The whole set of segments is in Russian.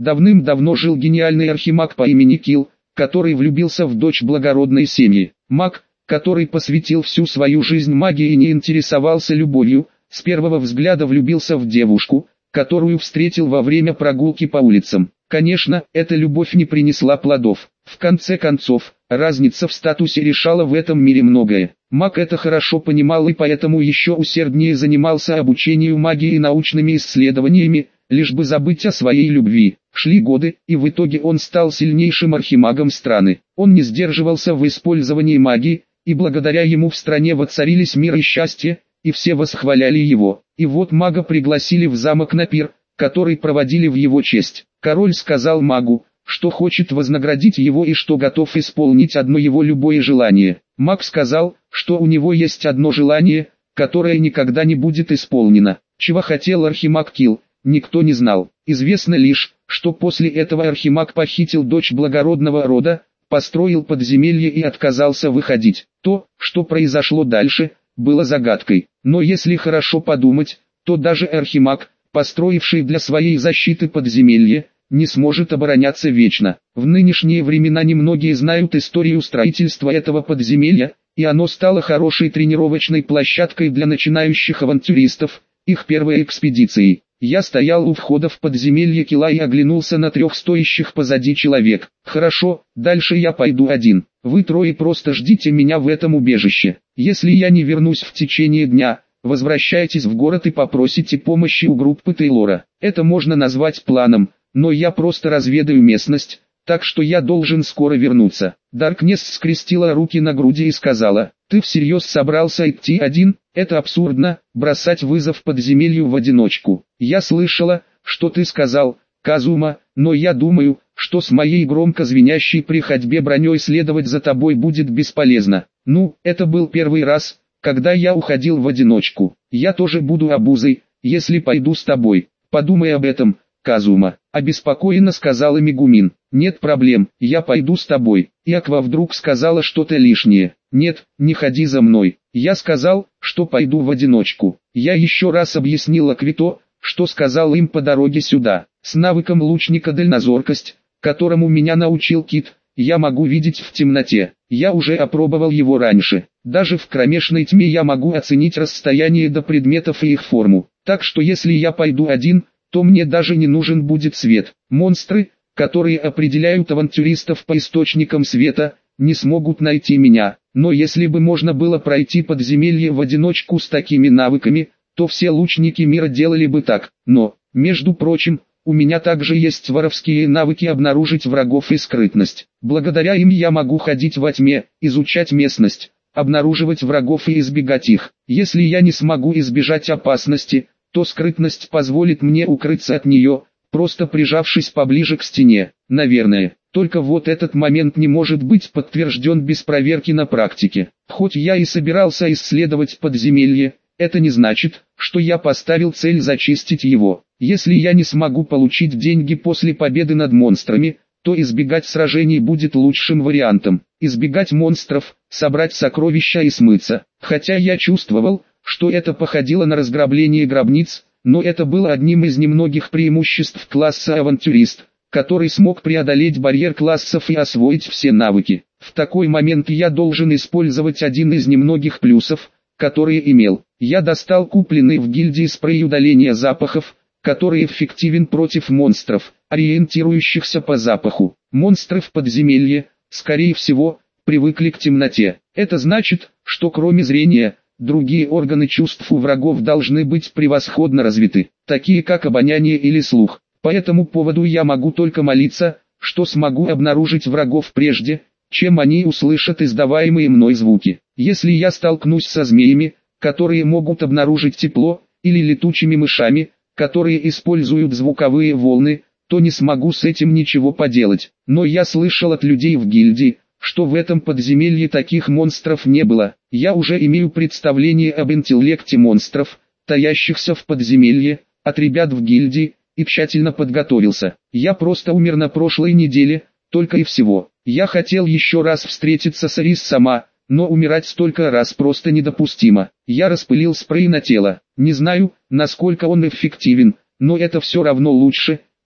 Давным-давно жил гениальный архимаг по имени Кил, который влюбился в дочь благородной семьи. Маг, который посвятил всю свою жизнь магии и не интересовался любовью, с первого взгляда влюбился в девушку, которую встретил во время прогулки по улицам. Конечно, эта любовь не принесла плодов. В конце концов, разница в статусе решала в этом мире многое. Маг это хорошо понимал и поэтому еще усерднее занимался обучением магии и научными исследованиями, лишь бы забыть о своей любви. Шли годы, и в итоге он стал сильнейшим архимагом страны. Он не сдерживался в использовании магии, и благодаря ему в стране воцарились мир и счастье, и все восхваляли его. И вот мага пригласили в замок на пир, который проводили в его честь. Король сказал магу, что хочет вознаградить его и что готов исполнить одно его любое желание. Маг сказал, что у него есть одно желание, которое никогда не будет исполнено. Чего хотел архимаг Кил, никто не знал. Известно лишь, что после этого архимаг похитил дочь благородного рода, построил подземелье и отказался выходить. То, что произошло дальше, было загадкой. Но если хорошо подумать, то даже архимаг, построивший для своей защиты подземелье, не сможет обороняться вечно. В нынешние времена немногие знают историю строительства этого подземелья, и оно стало хорошей тренировочной площадкой для начинающих авантюристов, их первой экспедицией. Я стоял у входа в подземелье Кила и оглянулся на 3 стоящих позади человек. Хорошо, дальше я пойду один. Вы трое просто ждите меня в этом убежище. Если я не вернусь в течение дня, возвращайтесь в город и попросите помощи у группы Тейлора. Это можно назвать планом, но я просто разведаю местность, так что я должен скоро вернуться. Даркнесс скрестила руки на груди и сказала: «Ты всерьез собрался идти один? Это абсурдно, бросать вызов подземелью в одиночку. Я слышала, что ты сказал, Казума, но я думаю, что с моей громко звенящей при ходьбе броней следовать за тобой будет бесполезно. Ну, это был первый раз, когда я уходил в одиночку. Я тоже буду обузой, если пойду с тобой. Подумай об этом, Казума», — обеспокоенно сказала Мегумин. «Нет проблем, я пойду с тобой». И Аква вдруг сказала что-то лишнее. «Нет, не ходи за мной. Я сказал, что пойду в одиночку». Я еще раз объяснил Акве то, что сказал им по дороге сюда. С навыком лучника дальнозоркость, которому меня научил Кит, я могу видеть в темноте. Я уже опробовал его раньше. Даже в кромешной тьме я могу оценить расстояние до предметов и их форму. Так что если я пойду один, то мне даже не нужен будет свет. Монстры, которые определяют авантюристов по источникам света, не смогут найти меня. Но если бы можно было пройти подземелье в одиночку с такими навыками, то все лучники мира делали бы так. Но, между прочим, у меня также есть воровские навыки обнаружить врагов и скрытность. Благодаря им я могу ходить во тьме, изучать местность, обнаруживать врагов и избегать их. Если я не смогу избежать опасности, то скрытность позволит мне укрыться от нее, просто прижавшись поближе к стене. Наверное, только вот этот момент не может быть подтвержден без проверки на практике. Хоть я и собирался исследовать подземелье, это не значит, что я поставил цель зачистить его. Если я не смогу получить деньги после победы над монстрами, то избегать сражений будет лучшим вариантом. Избегать монстров, собрать сокровища и смыться. Хотя я чувствовал, что это походило на разграбление гробниц, но это было одним из немногих преимуществ класса авантюрист, который смог преодолеть барьер классов и освоить все навыки. В такой момент я должен использовать один из немногих плюсов, которые имел. Я достал купленный в гильдии спрей удаления запахов, который эффективен против монстров, ориентирующихся по запаху. Монстры в подземелье, скорее всего, привыкли к темноте. Это значит, что кроме зрения, другие органы чувств у врагов должны быть превосходно развиты, такие как обоняние или слух. По этому поводу я могу только молиться, что смогу обнаружить врагов прежде, чем они услышат издаваемые мной звуки. Если я столкнусь со змеями, которые могут обнаружить тепло, или летучими мышами, которые используют звуковые волны, то не смогу с этим ничего поделать. Но я слышал от людей в гильдии, что в этом подземелье таких монстров не было. Я уже имею представление об интеллекте монстров, таящихся в подземелье, от ребят в гильдии, и тщательно подготовился. Я просто умер на прошлой неделе, только и всего. Я хотел еще раз встретиться с Арис сама, но умирать столько раз просто недопустимо. Я распылил спрей на тело. Не знаю, насколько он эффективен, но это все равно лучше,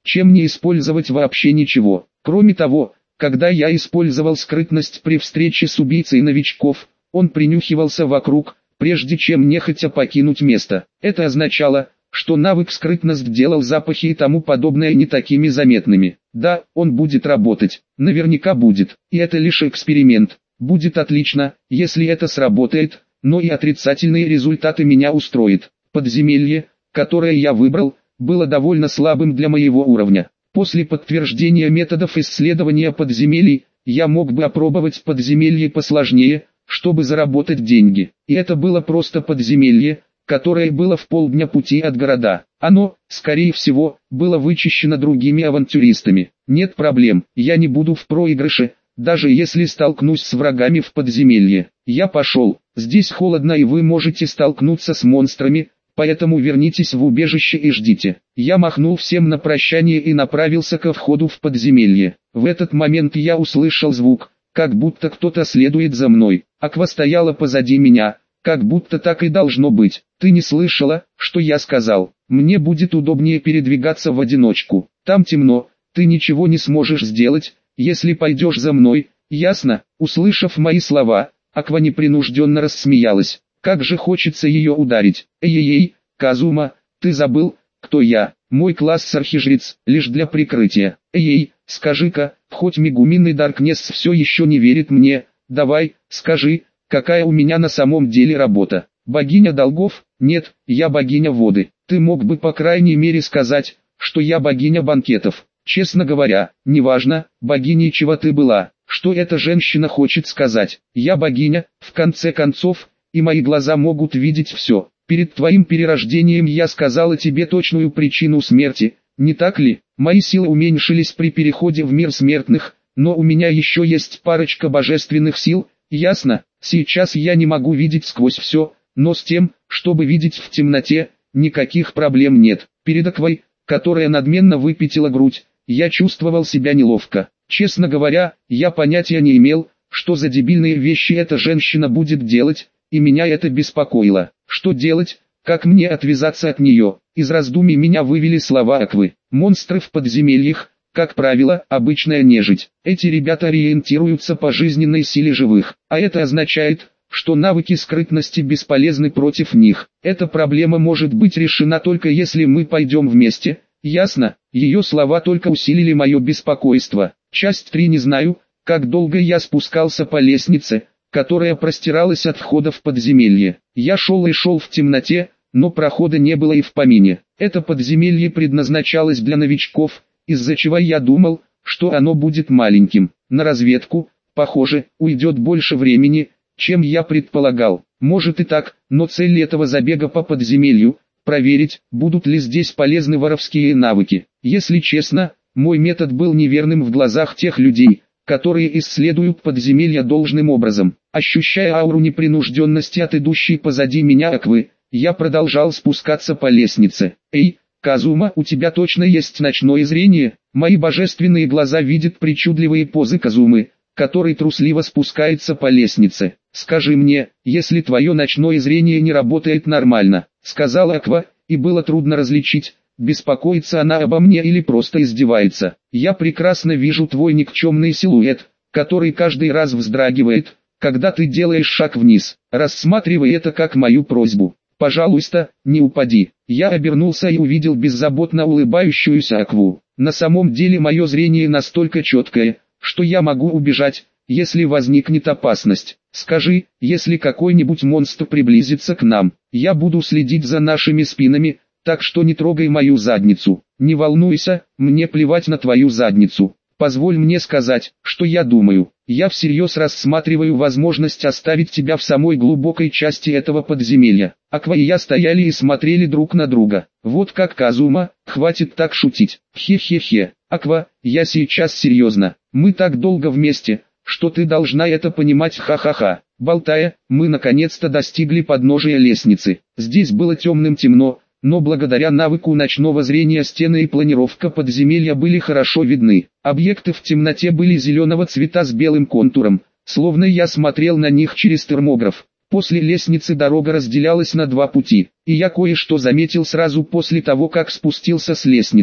чем не использовать вообще ничего. Кроме того, когда я использовал скрытность при встрече с убийцей новичков, он принюхивался вокруг, прежде чем нехотя покинуть место. Это означало, что навык скрытность делал запахи и тому подобное не такими заметными. Да, он будет работать, наверняка будет, и это лишь эксперимент. Будет отлично, если это сработает, но и отрицательные результаты меня устроят. Подземелье, которое я выбрал, было довольно слабым для моего уровня. После подтверждения методов исследования подземелий, я мог бы опробовать подземелье посложнее, чтобы заработать деньги. И это было просто подземелье, которое было в полдня пути от города. Оно, скорее всего, было вычищено другими авантюристами. Нет проблем, я не буду в проигрыше, даже если столкнусь с врагами в подземелье. Я пошел, здесь холодно и вы можете столкнуться с монстрами, поэтому вернитесь в убежище и ждите. Я махнул всем на прощание и направился ко входу в подземелье. В этот момент я услышал звук, как будто кто-то следует за мной. Аква стояла позади меня, как будто так и должно быть. Ты не слышала, что я сказал? Мне будет удобнее передвигаться в одиночку. Там темно, ты ничего не сможешь сделать, если пойдешь за мной, ясно? Услышав мои слова, Аква непринужденно рассмеялась. Как же хочется ее ударить. Эй-эй-эй, Казума, ты забыл, кто я? Мой класс архижрец, лишь для прикрытия. Эй-эй, скажи-ка, хоть Мегумин и Даркнесс все еще не верит мне, давай, скажи, какая у меня на самом деле работа? Богиня долгов? Нет, я богиня воды. Ты мог бы по крайней мере сказать, что я богиня банкетов. Честно говоря, неважно, богиней чего ты была, что эта женщина хочет сказать. Я богиня, в конце концов, и мои глаза могут видеть все. Перед твоим перерождением я сказала тебе точную причину смерти, не так ли? Мои силы уменьшились при переходе в мир смертных, но у меня еще есть парочка божественных сил, ясно? Сейчас я не могу видеть сквозь все, но с тем, чтобы видеть в темноте, никаких проблем нет. Перед Аквой, которая надменно выпятила грудь, я чувствовал себя неловко. Честно говоря, я понятия не имел, что за дебильные вещи эта женщина будет делать, и меня это беспокоило. Что делать, как мне отвязаться от нее? Из раздумий меня вывели слова Аквы. Монстры в подземельях, как правило, обычная нежить. Эти ребята ориентируются по жизненной силе живых, а это означает, что навыки скрытности бесполезны против них. Эта проблема может быть решена только если мы пойдем вместе, ясно? Ее слова только усилили мое беспокойство. Часть 3. Не знаю, как долго я спускался по лестнице, которая простиралась от входа в подземелье. Я шел и шел в темноте, но прохода не было и в помине. Это подземелье предназначалось для новичков, из-за чего я думал, что оно будет маленьким. На разведку, похоже, уйдет больше времени, чем я предполагал. Может и так, но цель этого забега по подземелью – проверить, будут ли здесь полезны воровские навыки. Если честно, мой метод был неверным в глазах тех людей, которые исследуют подземелья должным образом. Ощущая ауру непринужденности от идущей позади меня Аквы, я продолжал спускаться по лестнице. Эй, Казума, у тебя точно есть ночное зрение? Мои божественные глаза видят причудливые позы Казумы, который трусливо спускается по лестнице. Скажи мне, если твое ночное зрение не работает нормально, сказала Аква, и было трудно различить, беспокоится она обо мне или просто издевается. Я прекрасно вижу твой никчемный силуэт, который каждый раз вздрагивает, когда ты делаешь шаг вниз. Рассматривай это как мою просьбу. Пожалуйста, не упади. Я обернулся и увидел беззаботно улыбающуюся Акву. На самом деле мое зрение настолько четкое, что я могу убежать, если возникнет опасность. Скажи, если какой-нибудь монстр приблизится к нам, я буду следить за нашими спинами, так что не трогай мою задницу. Не волнуйся, мне плевать на твою задницу. Позволь мне сказать, что я думаю. Я всерьез рассматриваю возможность оставить тебя в самой глубокой части этого подземелья. Аква и я стояли и смотрели друг на друга. Вот как, Казума, хватит так шутить. Хе-хе-хе. Аква, я сейчас серьезно. Мы так долго вместе, что ты должна это понимать, ха-ха-ха. Болтая, мы наконец-то достигли подножия лестницы. Здесь было темным-темно, но благодаря навыку ночного зрения стены и планировка подземелья были хорошо видны. Объекты в темноте были зеленого цвета с белым контуром, словно я смотрел на них через термограф. После лестницы дорога разделялась на два пути, и я кое-что заметил сразу после того, как спустился с лестницы.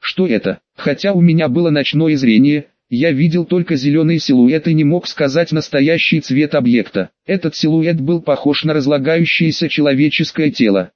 что это. Хотя у меня было ночное зрение, я видел только зеленый силуэт и не мог сказать настоящий цвет объекта. Этот силуэт был похож на разлагающееся человеческое тело.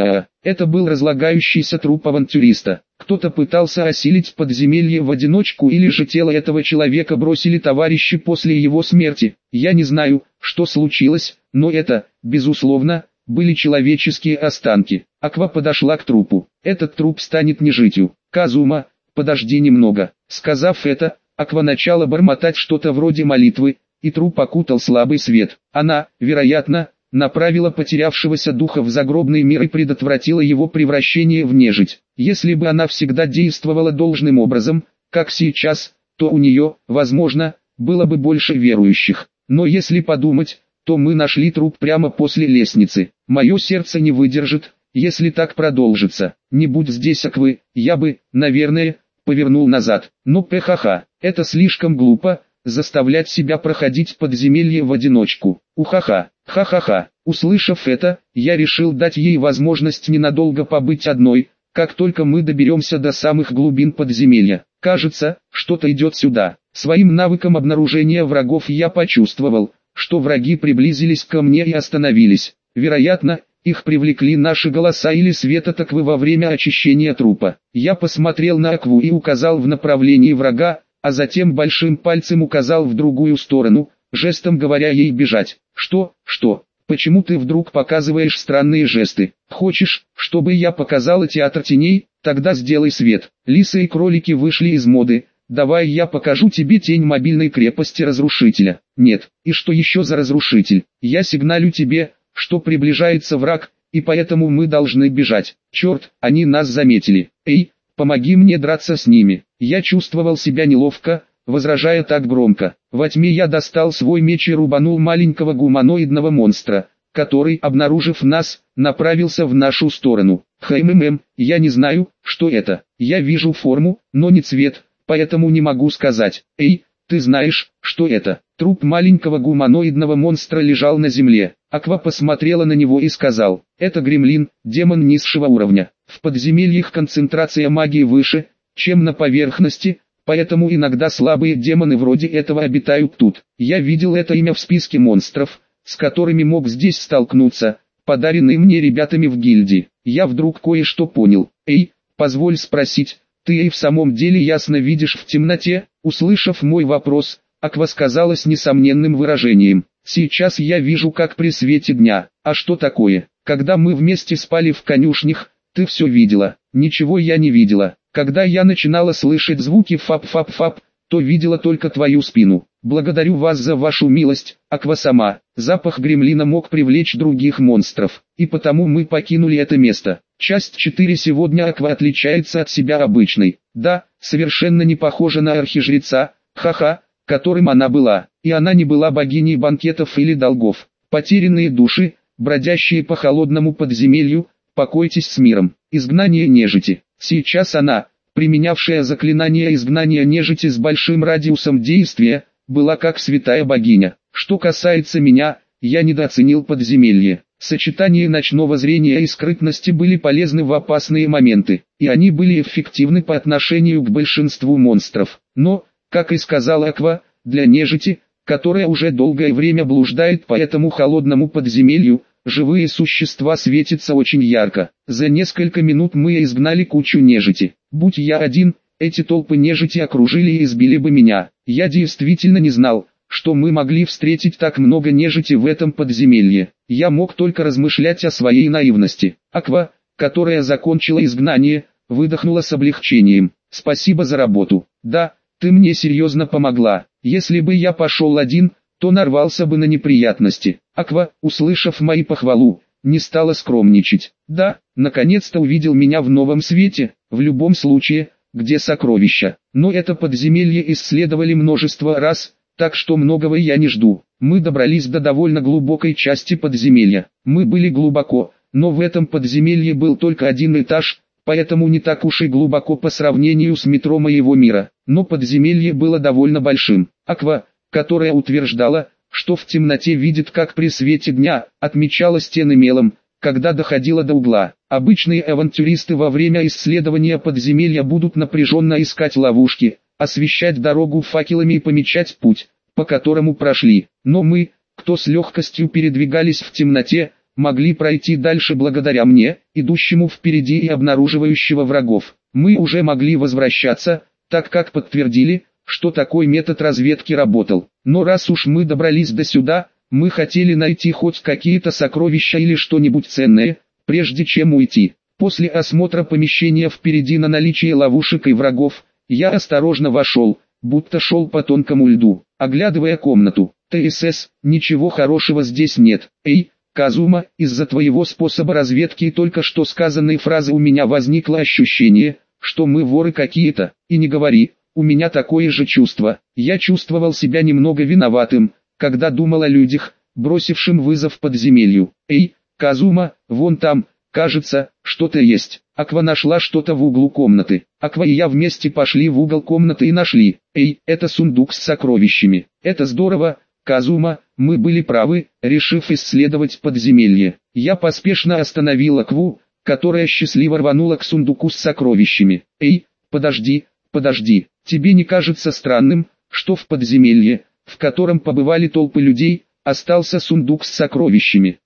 Это был разлагающийся труп авантюриста. Кто-то пытался осилить подземелье в одиночку, или же тело этого человека бросили товарищи после его смерти. Я не знаю, что случилось, но это, безусловно, были человеческие останки. Аква подошла к трупу. Этот труп станет нежитью. Казума, подожди немного. Сказав это, Аква начала бормотать что-то вроде молитвы, и труп окутал слабый свет. Она, вероятно, направила потерявшегося духа в загробный мир и предотвратила его превращение в нежить. Если бы она всегда действовала должным образом, как сейчас, то у нее, возможно, было бы больше верующих. Но если подумать, то мы нашли труп прямо после лестницы. Мое сердце не выдержит, если так продолжится. Не будь здесь Аквы, я бы, наверное, повернул назад. Но это слишком глупо, заставлять себя проходить подземелье в одиночку. Ха-ха-ха. Услышав это, я решил дать ей возможность ненадолго побыть одной, как только мы доберемся до самых глубин подземелья. Кажется, что-то идет сюда. Своим навыком обнаружения врагов я почувствовал, что враги приблизились ко мне и остановились. Вероятно, их привлекли наши голоса или свет от Аквы во время очищения трупа. Я посмотрел на Акву и указал в направлении врага, а затем большим пальцем указал в другую сторону, жестом говоря ей бежать. Что? Почему ты вдруг показываешь странные жесты? Хочешь, чтобы я показала театр теней? Тогда сделай свет. Лисы и кролики вышли из моды. Давай я покажу тебе тень мобильной крепости разрушителя. Нет, и что еще за разрушитель? Я сигналю тебе, что приближается враг, и поэтому мы должны бежать. Черт, они нас заметили. Эй, помоги мне драться с ними. Я чувствовал себя неловко, возражая так громко. Во тьме я достал свой меч и рубанул маленького гуманоидного монстра, который, обнаружив нас, направился в нашу сторону. Я не знаю, что это. Я вижу форму, но не цвет, поэтому не могу сказать. Эй, ты знаешь, что это? Труп маленького гуманоидного монстра лежал на земле. Аква посмотрела на него и сказал: это гремлин, демон низшего уровня. В подземельях концентрация магии выше, чем на поверхности, поэтому иногда слабые демоны вроде этого обитают тут. Я видел это имя в списке монстров, с которыми мог здесь столкнуться, подаренный мне ребятами в гильдии. Я вдруг кое-что понял. Эй, позволь спросить, ты и в самом деле ясно видишь в темноте? Услышав мой вопрос, Аква сказала с несомненным выражением: сейчас я вижу как при свете дня. А что такое? Когда мы вместе спали в конюшнях, ты все видела. Ничего я не видела. Когда я начинала слышать звуки фап-фап-фап, то видела только твою спину. Благодарю вас за вашу милость, Аква-сама. Запах гремлина мог привлечь других монстров, и потому мы покинули это место. Часть 4. Сегодня Аква отличается от себя обычной. Да, совершенно не похожа на архижреца, которым она была. И она не была богиней банкетов или долгов. Потерянные души, бродящие по холодному подземелью, покойтесь с миром. Изгнание нежити. Сейчас она, применявшая заклинание изгнания нежити с большим радиусом действия, была как святая богиня. Что касается меня, я недооценил подземелье. Сочетание ночного зрения и скрытности были полезны в опасные моменты, и они были эффективны по отношению к большинству монстров. Но, как и сказала Аква, для нежити, которая уже долгое время блуждает по этому холодному подземелью, живые существа светятся очень ярко. За несколько минут мы изгнали кучу нежити. Будь я один, эти толпы нежити окружили и избили бы меня. Я действительно не знал, что мы могли встретить так много нежити в этом подземелье. Я мог только размышлять о своей наивности. Аква, которая закончила изгнание, выдохнула с облегчением. Спасибо за работу. Да, ты мне серьезно помогла. Если бы я пошел один, то нарвался бы на неприятности. Аква, услышав мои похвалу, не стала скромничать. Да, наконец-то увидел меня в новом свете. В любом случае, где сокровища. Но это подземелье исследовали множество раз, так что многого я не жду. Мы добрались до довольно глубокой части подземелья. Мы были глубоко, но в этом подземелье был только один этаж, поэтому не так уж и глубоко по сравнению с метро моего мира. Но подземелье было довольно большим. Аква, которая утверждала, что в темноте видит как при свете дня, отмечала стены мелом, когда доходило до угла. Обычные авантюристы во время исследования подземелья будут напряженно искать ловушки, освещать дорогу факелами и помечать путь, по которому прошли. Но мы, кто с легкостью передвигались в темноте, могли пройти дальше благодаря мне, идущему впереди и обнаруживающего врагов. Мы уже могли возвращаться, так как подтвердили, что такой метод разведки работал. Но раз уж мы добрались до сюда, мы хотели найти хоть какие-то сокровища или что-нибудь ценное, прежде чем уйти. После осмотра помещения впереди на наличие ловушек и врагов, я осторожно вошел, будто шел по тонкому льду, оглядывая комнату. ТСС, ничего хорошего здесь нет. Эй, Казума, из-за твоего способа разведки и только что сказанной фразы у меня возникло ощущение, что мы воры какие-то. И не говори, у меня такое же чувство. Я чувствовал себя немного виноватым, когда думал о людях, бросившим вызов подземелью. Эй, Казума, вон там, кажется, что-то есть. Аква нашла что-то в углу комнаты. Аква и я вместе пошли в угол комнаты и нашли. Эй, это сундук с сокровищами. Это здорово, Казума, мы были правы, решив исследовать подземелье. Я поспешно остановил Акву, которая счастливо рванула к сундуку с сокровищами. Эй, подожди, тебе не кажется странным, что в подземелье, в котором побывали толпы людей, остался сундук с сокровищами?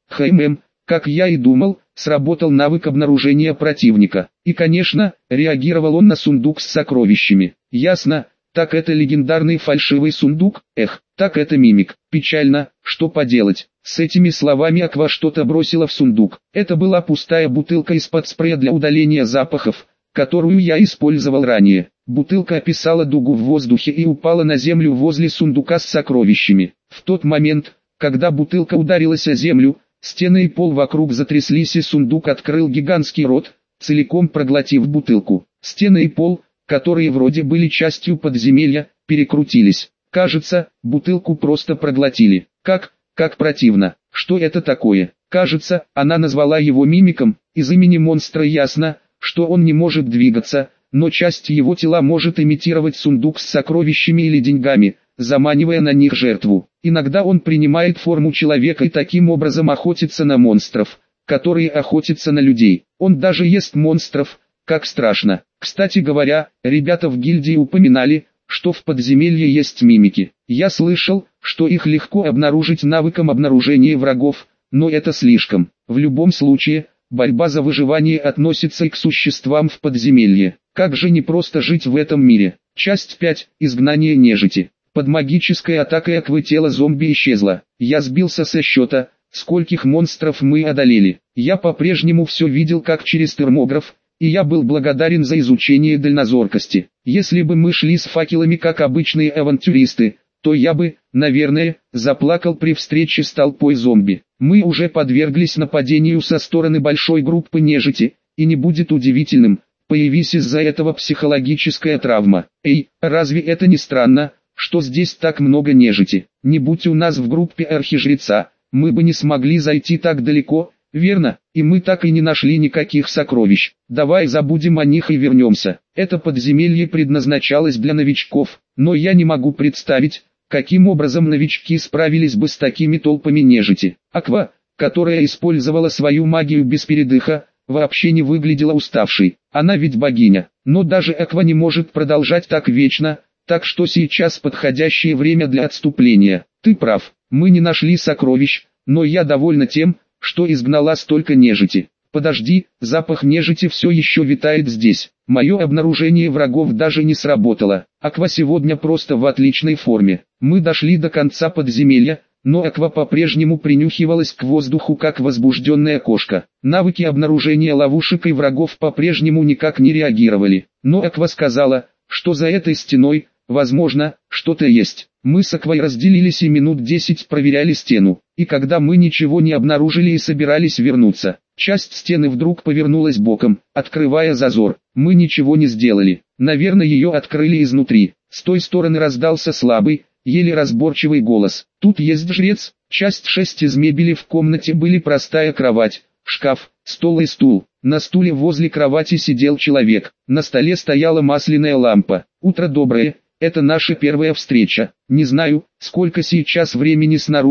Как я и думал, сработал навык обнаружения противника. И конечно, реагировал он на сундук с сокровищами. Ясно, так это легендарный фальшивый сундук, так это мимик. Печально, что поделать. С этими словами Аква что-то бросила в сундук. Это была пустая бутылка из-под спрея для удаления запахов, которую я использовал ранее. Бутылка описала дугу в воздухе и упала на землю возле сундука с сокровищами. В тот момент, когда бутылка ударилась о землю, стены и пол вокруг затряслись и сундук открыл гигантский рот, целиком проглотив бутылку. Стены и пол, которые вроде были частью подземелья, перекрутились. Кажется, бутылку просто проглотили. Как противно. Что это такое? Кажется, она назвала его мимиком. Из имени монстра ясно, что он не может двигаться, но часть его тела может имитировать сундук с сокровищами или деньгами, заманивая на них жертву. Иногда он принимает форму человека и таким образом охотится на монстров, которые охотятся на людей. Он даже ест монстров, как страшно. Кстати говоря, ребята в гильдии упоминали, что в подземелье есть мимики. Я слышал, что их легко обнаружить навыком обнаружения врагов, но это слишком. В любом случае, борьба за выживание относится и к существам в подземелье. Как же не просто жить в этом мире. Часть 5. Изгнание нежити. Под магической атакой Аквы тело зомби исчезло. Я сбился со счета, скольких монстров мы одолели. Я по-прежнему все видел как через термограф, и я был благодарен за изучение дальнозоркости. Если бы мы шли с факелами как обычные авантюристы, то я бы, наверное, заплакал при встрече с толпой зомби. Мы уже подверглись нападению со стороны большой группы нежити, и не будет удивительным, появись из-за этого психологическая травма. Эй, разве это не странно, что здесь так много нежити? Не будь у нас в группе архижреца, мы бы не смогли зайти так далеко, верно? И мы так и не нашли никаких сокровищ. Давай забудем о них и вернемся. Это подземелье предназначалось для новичков, но я не могу представить, каким образом новички справились бы с такими толпами нежити. Аква, которая использовала свою магию без передыха, вообще не выглядела уставшей. Она ведь богиня. Но даже Аква не может продолжать так вечно, так что сейчас подходящее время для отступления. Ты прав, мы не нашли сокровищ, но я довольна тем, что изгнала столько нежити. Подожди, запах нежити все еще витает здесь. Мое обнаружение врагов даже не сработало. Аква сегодня просто в отличной форме. Мы дошли до конца подземелья, но Аква по-прежнему принюхивалась к воздуху как возбужденная кошка. Навыки обнаружения ловушек и врагов по-прежнему никак не реагировали. Но Аква сказала, что за этой стеной, возможно, что-то есть. Мы с Аквой разделились и минут 10 проверяли стену. И когда мы ничего не обнаружили и собирались вернуться, часть стены вдруг повернулась боком, открывая зазор. Мы ничего не сделали. Наверное, ее открыли изнутри. С той стороны раздался слабый, еле разборчивый голос. Тут есть жрец. Часть 6 из мебели в комнате были простая кровать, шкаф, стол и стул. На стуле возле кровати сидел человек. На столе стояла масляная лампа. Утро доброе. Это наша первая встреча. Не знаю, сколько сейчас времени снаружи,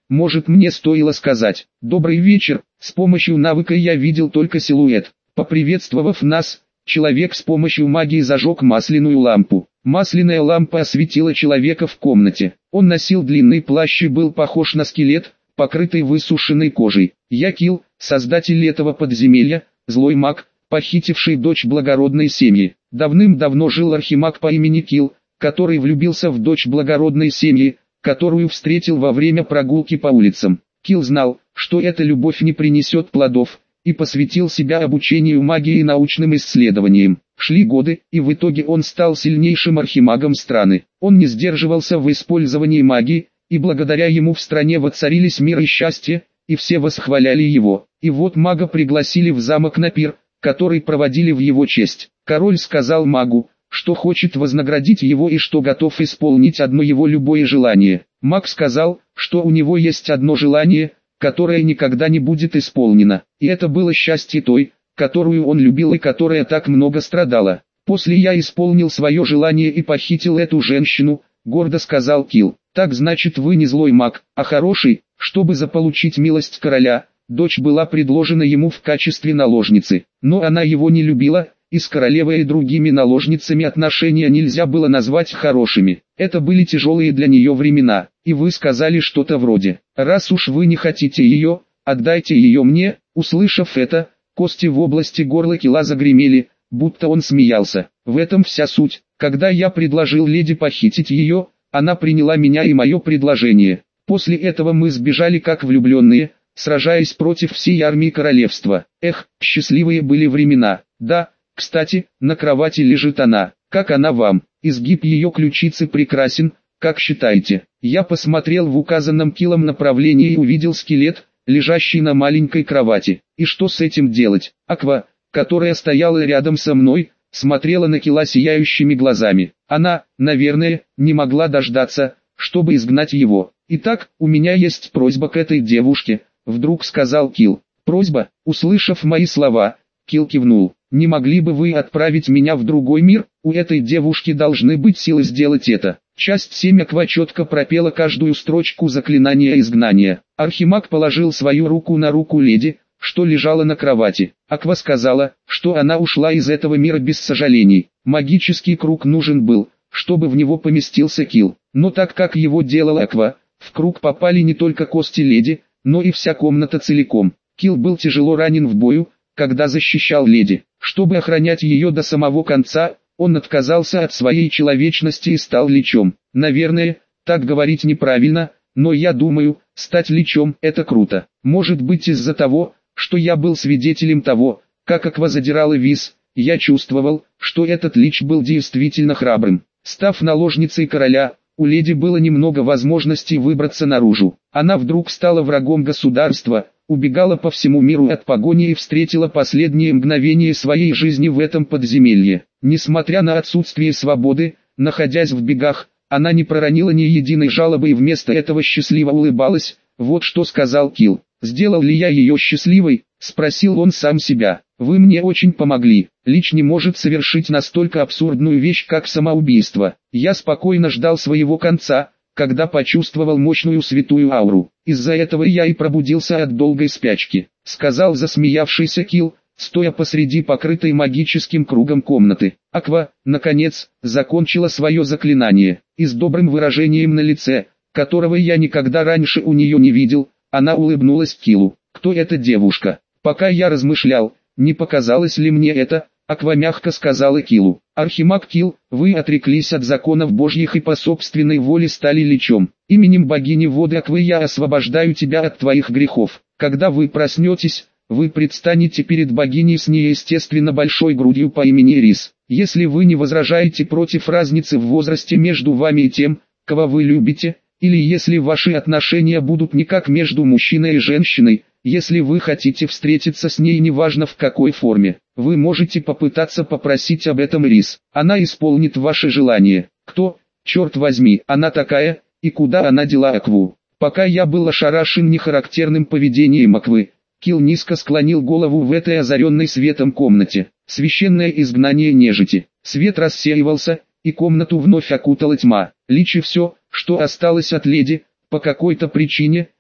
может мне стоило сказать «добрый вечер», с помощью навыка я видел только силуэт. Поприветствовав нас, человек с помощью магии зажег масляную лампу. Масляная лампа осветила человека в комнате. Он носил длинный плащ и был похож на скелет, покрытый высушенной кожей. Я Кил, создатель этого подземелья, злой маг, похитивший дочь благородной семьи. Давным-давно жил архимаг по имени Кил, который влюбился в дочь благородной семьи, которую встретил во время прогулки по улицам. Кил знал, что эта любовь не принесет плодов, и посвятил себя обучению магии и научным исследованиям. Шли годы, и в итоге он стал сильнейшим архимагом страны. Он не сдерживался в использовании магии, и благодаря ему в стране воцарились мир и счастье, и все восхваляли его. И вот мага пригласили в замок на пир, который проводили в его честь. Король сказал магу, что хочет вознаградить его и что готов исполнить одно его любое желание. Маг сказал, что у него есть одно желание, которое никогда не будет исполнено, и это было счастье той, которую он любил и которая так много страдала. «После я исполнил свое желание и похитил эту женщину», — гордо сказал Кил. «Так значит вы не злой маг, а хороший». Чтобы заполучить милость короля, дочь была предложена ему в качестве наложницы, но она его не любила, и с королевой и другими наложницами отношения нельзя было назвать хорошими. Это были тяжелые для нее времена, и вы сказали что-то вроде «раз уж вы не хотите ее, отдайте ее мне». Услышав это, кости в области горла Кила загремели, будто он смеялся. В этом вся суть. Когда я предложил леди похитить ее, она приняла меня и мое предложение. После этого мы сбежали как влюбленные, сражаясь против всей армии королевства. Эх, счастливые были времена. Да, кстати, на кровати лежит она. Как она вам? Изгиб ее ключицы прекрасен, как считаете? Я посмотрел в указанном Килом направлении и увидел скелет, лежащий на маленькой кровати. И что с этим делать? Аква, которая стояла рядом со мной, смотрела на Кила сияющими глазами. Она, наверное, не могла дождаться, чтобы изгнать его. «Итак, у меня есть просьба к этой девушке», — вдруг сказал Кил. «Просьба?» Услышав мои слова, Кил кивнул. «Не могли бы вы отправить меня в другой мир? У этой девушки должны быть силы сделать это». Часть 7 Аква четко пропела каждую строчку заклинания изгнания. Архимаг положил свою руку на руку леди, что лежала на кровати. Аква сказала, что она ушла из этого мира без сожалений. Магический круг нужен был, чтобы в него поместился Кил. Но так как его делала Аква, в круг попали не только кости леди, но и вся комната целиком. Кил был тяжело ранен в бою, когда защищал леди. Чтобы охранять ее до самого конца, он отказался от своей человечности и стал личом. Наверное, так говорить неправильно, но я думаю, стать личом – это круто. Может быть из-за того, что я был свидетелем того, как Аква задирала вис, я чувствовал, что этот лич был действительно храбрым. Став наложницей короля, у леди было немного возможностей выбраться наружу. Она вдруг стала врагом государства, убегала по всему миру от погони и встретила последние мгновения своей жизни в этом подземелье. Несмотря на отсутствие свободы, находясь в бегах, она не проронила ни единой жалобы и вместо этого счастливо улыбалась. Вот что сказал Кил. «Сделал ли я ее счастливой?» – спросил он сам себя. «Вы мне очень помогли. Лич не может совершить настолько абсурдную вещь, как самоубийство. Я спокойно ждал своего конца, когда почувствовал мощную святую ауру. Из-за этого я и пробудился от долгой спячки», — сказал засмеявшийся Кил, стоя посреди покрытой магическим кругом комнаты. Аква, наконец, закончила свое заклинание, и с добрым выражением на лице, которого я никогда раньше у нее не видел, она улыбнулась Килу. «Кто эта девушка?» Пока я размышлял, не показалось ли мне это, Аква мягко сказала Килу. «Архимаг Кил, вы отреклись от законов Божьих и по собственной воле стали личом. Именем богини воды Аквы я освобождаю тебя от твоих грехов. Когда вы проснетесь, вы предстанете перед богиней с неестественно большой грудью по имени Рис. Если вы не возражаете против разницы в возрасте между вами и тем, кого вы любите, или если ваши отношения будут не как между мужчиной и женщиной, если вы хотите встретиться с ней неважно в какой форме, вы можете попытаться попросить об этом Рис. Она исполнит ваше желание. Кто, черт возьми, она такая, и куда она дела Акву?» Пока я был ошарашен нехарактерным поведением Аквы, Кил низко склонил голову в этой озаренной светом комнате. Священное изгнание нежити. Свет рассеивался, и комнату вновь окутала тьма. Лич и все, что осталось от леди, по какой-то причине,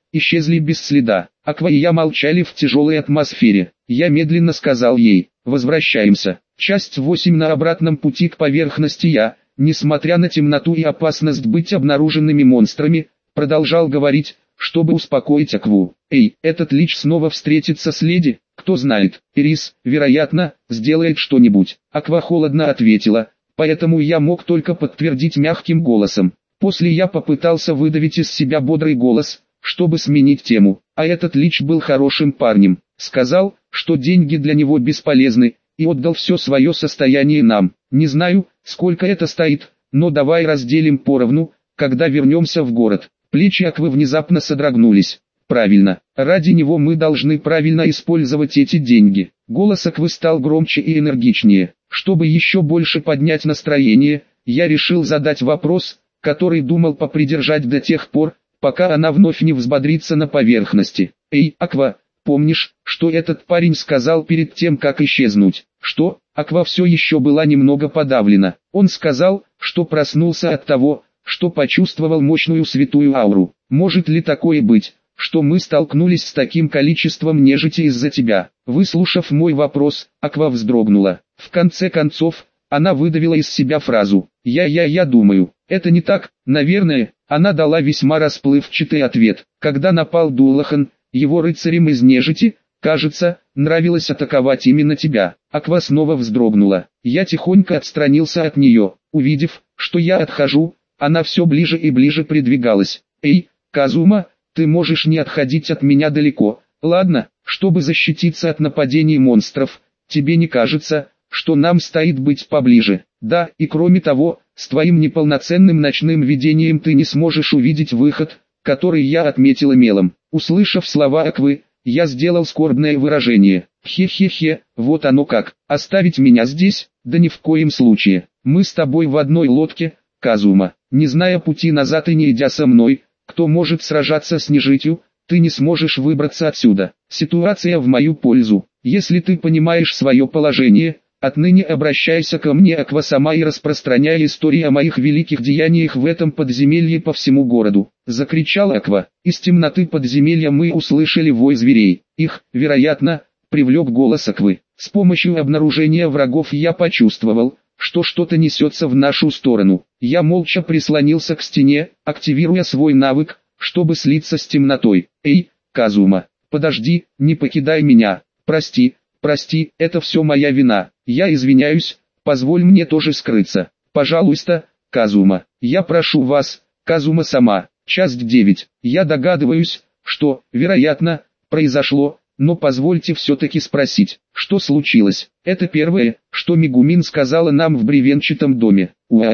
исчезли без следа. Аква и я молчали в тяжелой атмосфере. Я медленно сказал ей: «Возвращаемся». Часть 8. На обратном пути к поверхности я, несмотря на темноту и опасность быть обнаруженными монстрами, продолжал говорить, чтобы успокоить Акву. «Эй, этот лич снова встретится с леди? Кто знает, Ирис, вероятно, сделает что-нибудь». Аква холодно ответила, поэтому я мог только подтвердить мягким голосом. После я попытался выдавить из себя бодрый голос, чтобы сменить тему. А этот лич был хорошим парнем. Сказал, что деньги для него бесполезны, и отдал все свое состояние нам. Не знаю, сколько это стоит, но давай разделим поровну, когда вернемся в город. Плечи Аквы внезапно содрогнулись. Правильно, ради него мы должны правильно использовать эти деньги. Голос Аквы стал громче и энергичнее. Чтобы еще больше поднять настроение, я решил задать вопрос, который думал попридержать до тех пор, пока она вновь не взбодрится на поверхности. «Эй, Аква, помнишь, что этот парень сказал перед тем, как исчезнуть?» «Что?» Аква все еще была немного подавлена. «Он сказал, что проснулся от того, что почувствовал мощную святую ауру. Может ли такое быть, что мы столкнулись с таким количеством нежити из-за тебя?» Выслушав мой вопрос, Аква вздрогнула. В конце концов, она выдавила из себя фразу: «Я думаю, это не так, наверное». Она дала весьма расплывчатый ответ. Когда напал Дулахан, его рыцарям из нежити, кажется, нравилось атаковать именно тебя. Аква снова вздрогнула. Я тихонько отстранился от нее. Увидев, что я отхожу, она все ближе и ближе придвигалась. «Эй, Казума, ты можешь не отходить от меня далеко, ладно?» Чтобы защититься от нападений монстров, тебе не кажется, что нам стоит быть поближе? Да, и кроме того, с твоим неполноценным ночным видением ты не сможешь увидеть выход, который я отметила мелом. Услышав слова Аквы, я сделал скорбное выражение. Хе-хе-хе, вот оно как. Оставить меня здесь? Да ни в коем случае. Мы с тобой в одной лодке, Казума. Не зная пути назад и не идя со мной, кто может сражаться с нежитью, ты не сможешь выбраться отсюда. Ситуация в мою пользу. Если ты понимаешь свое положение, отныне обращайся ко мне, Аква, сама, и распространяй истории о моих великих деяниях в этом подземелье по всему городу. Закричала Аква. Из темноты подземелья мы услышали вой зверей. Их, вероятно, привлек голос Аквы. С помощью обнаружения врагов я почувствовал, что что-то несется в нашу сторону. Я молча прислонился к стене, активируя свой навык, чтобы слиться с темнотой. «Эй, Казума, подожди, не покидай меня. Прости, это все моя вина. Я извиняюсь, позволь мне тоже скрыться. Пожалуйста, Казума, я прошу вас, Казума сама». Часть 9. Я догадываюсь, что, вероятно, произошло, но позвольте все-таки спросить, что случилось. Это первое, что Мегумин сказала нам в бревенчатом доме.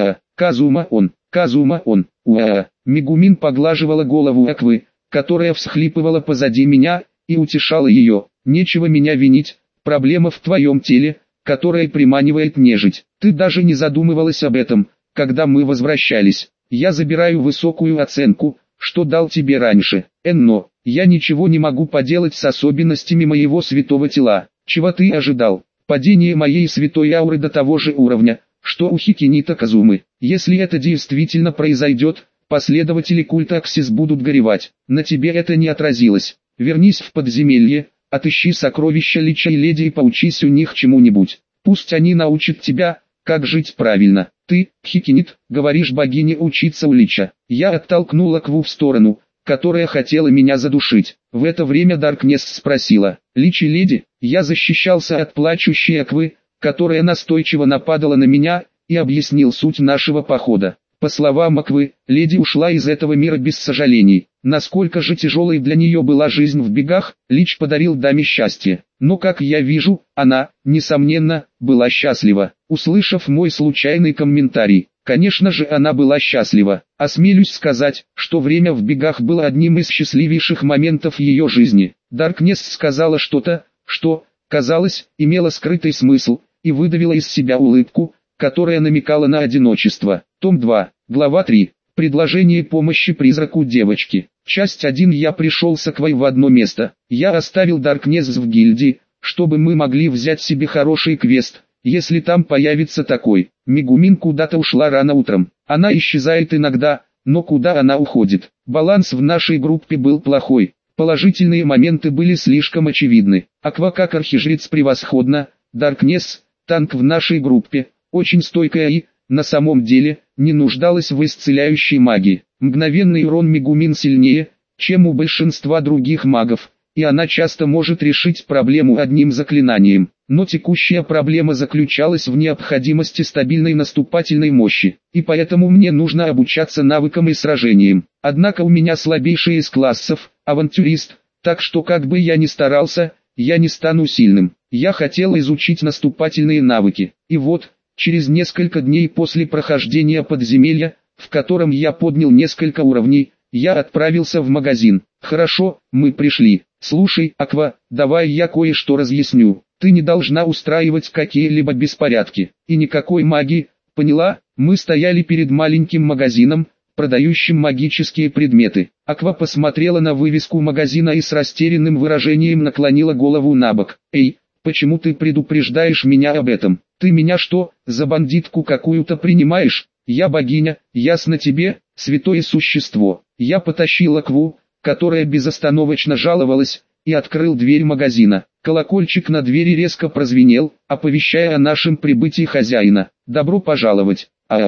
Казума он, Мегумин поглаживала голову Аквы, которая всхлипывала позади меня, и утешала ее. «Нечего меня винить, проблема в твоем теле, которая приманивает нежить. Ты даже не задумывалась об этом, когда мы возвращались. Я забираю высокую оценку, что дал тебе раньше. Но я ничего не могу поделать с особенностями моего святого тела. Чего ты ожидал? Падение моей святой ауры до того же уровня, что у Хикинита Казумы. Если это действительно произойдет, последователи культа Аксис будут горевать. На тебе это не отразилось. Вернись в подземелье, отыщи сокровища Лича и Леди и поучись у них чему-нибудь. Пусть они научат тебя, как жить правильно. Ты, Хикинит, говоришь богине учиться у Лича». Я оттолкнул Акву в сторону, которая хотела меня задушить. В это время Даркнесс спросила: «Лич и Леди?» Я защищался от плачущей Аквы, которая настойчиво нападала на меня, и объяснил суть нашего похода. По словам Аквы, Леди ушла из этого мира без сожалений. Насколько же тяжелой для нее была жизнь в бегах, Лич подарил даме счастье. Но, как я вижу, она, несомненно, была счастлива. Услышав мой случайный комментарий, конечно же, она была счастлива. Осмелюсь сказать, что время в бегах было одним из счастливейших моментов ее жизни. Даркнесс сказала что-то, что, казалось, имело скрытый смысл, и выдавила из себя улыбку, которая намекала на одиночество. Том 2, глава 3. Предложение помощи призраку девочки. Часть 1. Я пришел с Аквой в одно место. Я оставил Даркнесс в гильдии, чтобы мы могли взять себе хороший квест, если там появится такой. Мегумин куда-то ушла рано утром. Она исчезает иногда, но куда она уходит? Баланс в нашей группе был плохой. Положительные моменты были слишком очевидны. Аква как архижрец превосходна, Даркнесс, танк в нашей группе, очень стойкая и, на самом деле, не нуждалась в исцеляющей магии. Мгновенный урон Мегумин сильнее, чем у большинства других магов, и она часто может решить проблему одним заклинанием. Но текущая проблема заключалась в необходимости стабильной наступательной мощи, и поэтому мне нужно обучаться навыкам и сражениям. Однако у меня слабейший из классов, авантюрист, так что как бы я ни старался, я не стану сильным. Я хотел изучить наступательные навыки, и вот, через несколько дней после прохождения подземелья, в котором я поднял несколько уровней, я отправился в магазин. Хорошо, мы пришли. Слушай, Аква, давай я кое-что разъясню. Ты не должна устраивать какие-либо беспорядки. И никакой магии, поняла? Мы стояли перед маленьким магазином, продающим магические предметы. Аква посмотрела на вывеску магазина и с растерянным выражением наклонила голову набок. Эй, почему ты предупреждаешь меня об этом? Ты меня что, за бандитку какую-то принимаешь? Я богиня, ясно тебе, святое существо. Я потащил Акву, которая безостановочно жаловалась, и открыл дверь магазина. Колокольчик на двери резко прозвенел, оповещая о нашем прибытии хозяина. «Добро пожаловать!»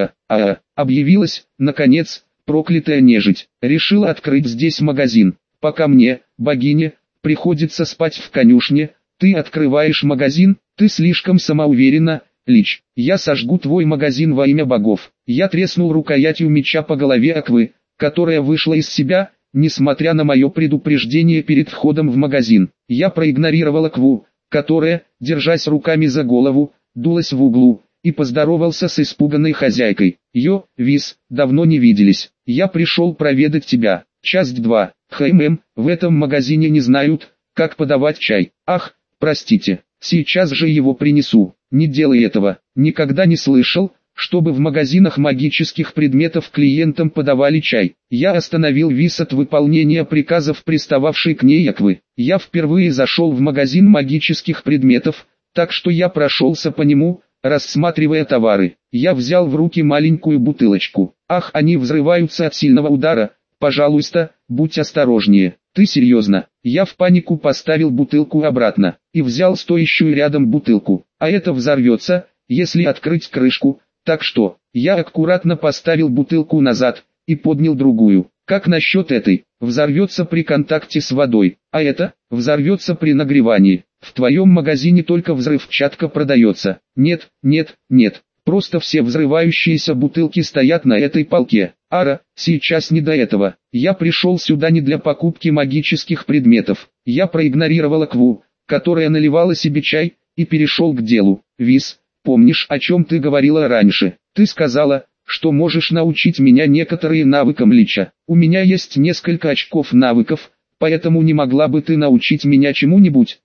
Объявилась, наконец, проклятая нежить. Решила открыть здесь магазин. Пока мне, богине, приходится спать в конюшне, ты открываешь магазин, ты слишком самоуверенна, Лич. Я сожгу твой магазин во имя богов. Я треснул рукоятью меча по голове Аквы, которая вышла из себя, несмотря на мое предупреждение перед входом в магазин. Я проигнорировал Акву, которая, держась руками за голову, дулась в углу, и поздоровался с испуганной хозяйкой. «Йо, Вис, давно не виделись. Я пришел проведать тебя. Часть 2. В этом магазине не знают, как подавать чай. Ах, простите, сейчас же его принесу. Не делай этого. Никогда не слышал, чтобы в магазинах магических предметов клиентам подавали чай». Я остановил Вис от выполнения приказов пристававшей к ней Аквы. Я впервые зашел в магазин магических предметов, так что я прошелся по нему, рассматривая товары. Я взял в руки маленькую бутылочку. Ах, они взрываются от сильного удара. Пожалуйста, будь осторожнее. Ты серьезно? Я в панику поставил бутылку обратно и взял стоящую рядом бутылку. А это взорвется, если открыть крышку. Так что, я аккуратно поставил бутылку назад и поднял другую. Как насчет этой? Взорвется при контакте с водой, а это взорвется при нагревании. В твоем магазине только взрывчатка продается. Нет, нет, нет. Просто все взрывающиеся бутылки стоят на этой полке. Ара, сейчас не до этого. Я пришел сюда не для покупки магических предметов. Я проигнорировал Акву, которая наливала себе чай, и перешел к делу. Вис, помнишь, о чем ты говорила раньше? Ты сказала, что можешь научить меня некоторые навыкам Лича. У меня есть несколько очков навыков, поэтому не могла бы ты научить меня чему-нибудь?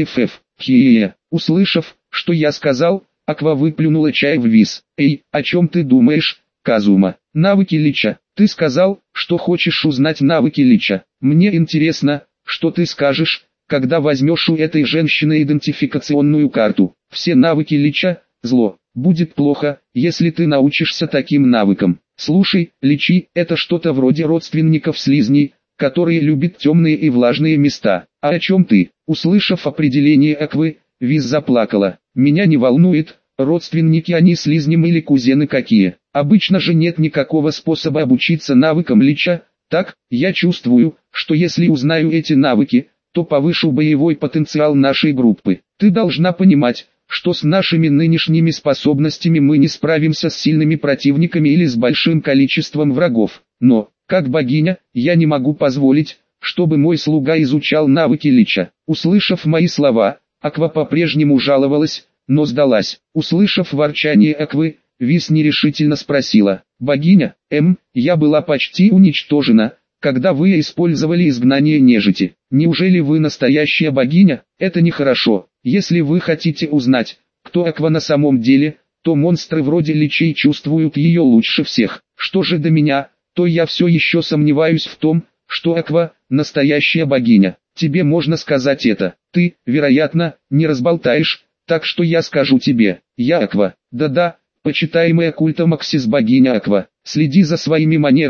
Услышав, что я сказал, Аква выплюнула чай в Вис. Эй, о чем ты думаешь, Казума? Навыки Лича. Ты сказал, что хочешь узнать навыки Лича. Мне интересно, что ты скажешь, когда возьмешь у этой женщины идентификационную карту. Все навыки Лича, зло. Будет плохо, если ты научишься таким навыкам. Слушай, Личи, это что-то вроде родственников слизней, которые любят темные и влажные места. А о чем ты? Услышав определение Аквы, Вис заплакала. Меня не волнует, родственники они слизням или кузены какие. Обычно же нет никакого способа обучиться навыкам Лича. Так, я чувствую, что если узнаю эти навыки, то повышу боевой потенциал нашей группы. Ты должна понимать, что с нашими нынешними способностями мы не справимся с сильными противниками или с большим количеством врагов. Но, как богиня, я не могу позволить, чтобы мой слуга изучал навыки Лича. Услышав мои слова, Аква по-прежнему жаловалась, но сдалась. Услышав ворчание Аквы, Вис нерешительно спросила: «Богиня, я была почти уничтожена, когда вы использовали изгнание нежити. Неужели вы настоящая богиня? Это нехорошо. Если вы хотите узнать, кто Аква на самом деле, то монстры вроде Личей чувствуют ее лучше всех. Что же до меня, то я все еще сомневаюсь в том, что Аква – настоящая богиня. Тебе можно сказать это. Ты, вероятно, не разболтаешь, так что я скажу тебе. Я Аква. Да-да, почитаемая культом Аксис богиня Аква. Следи за своими манерами,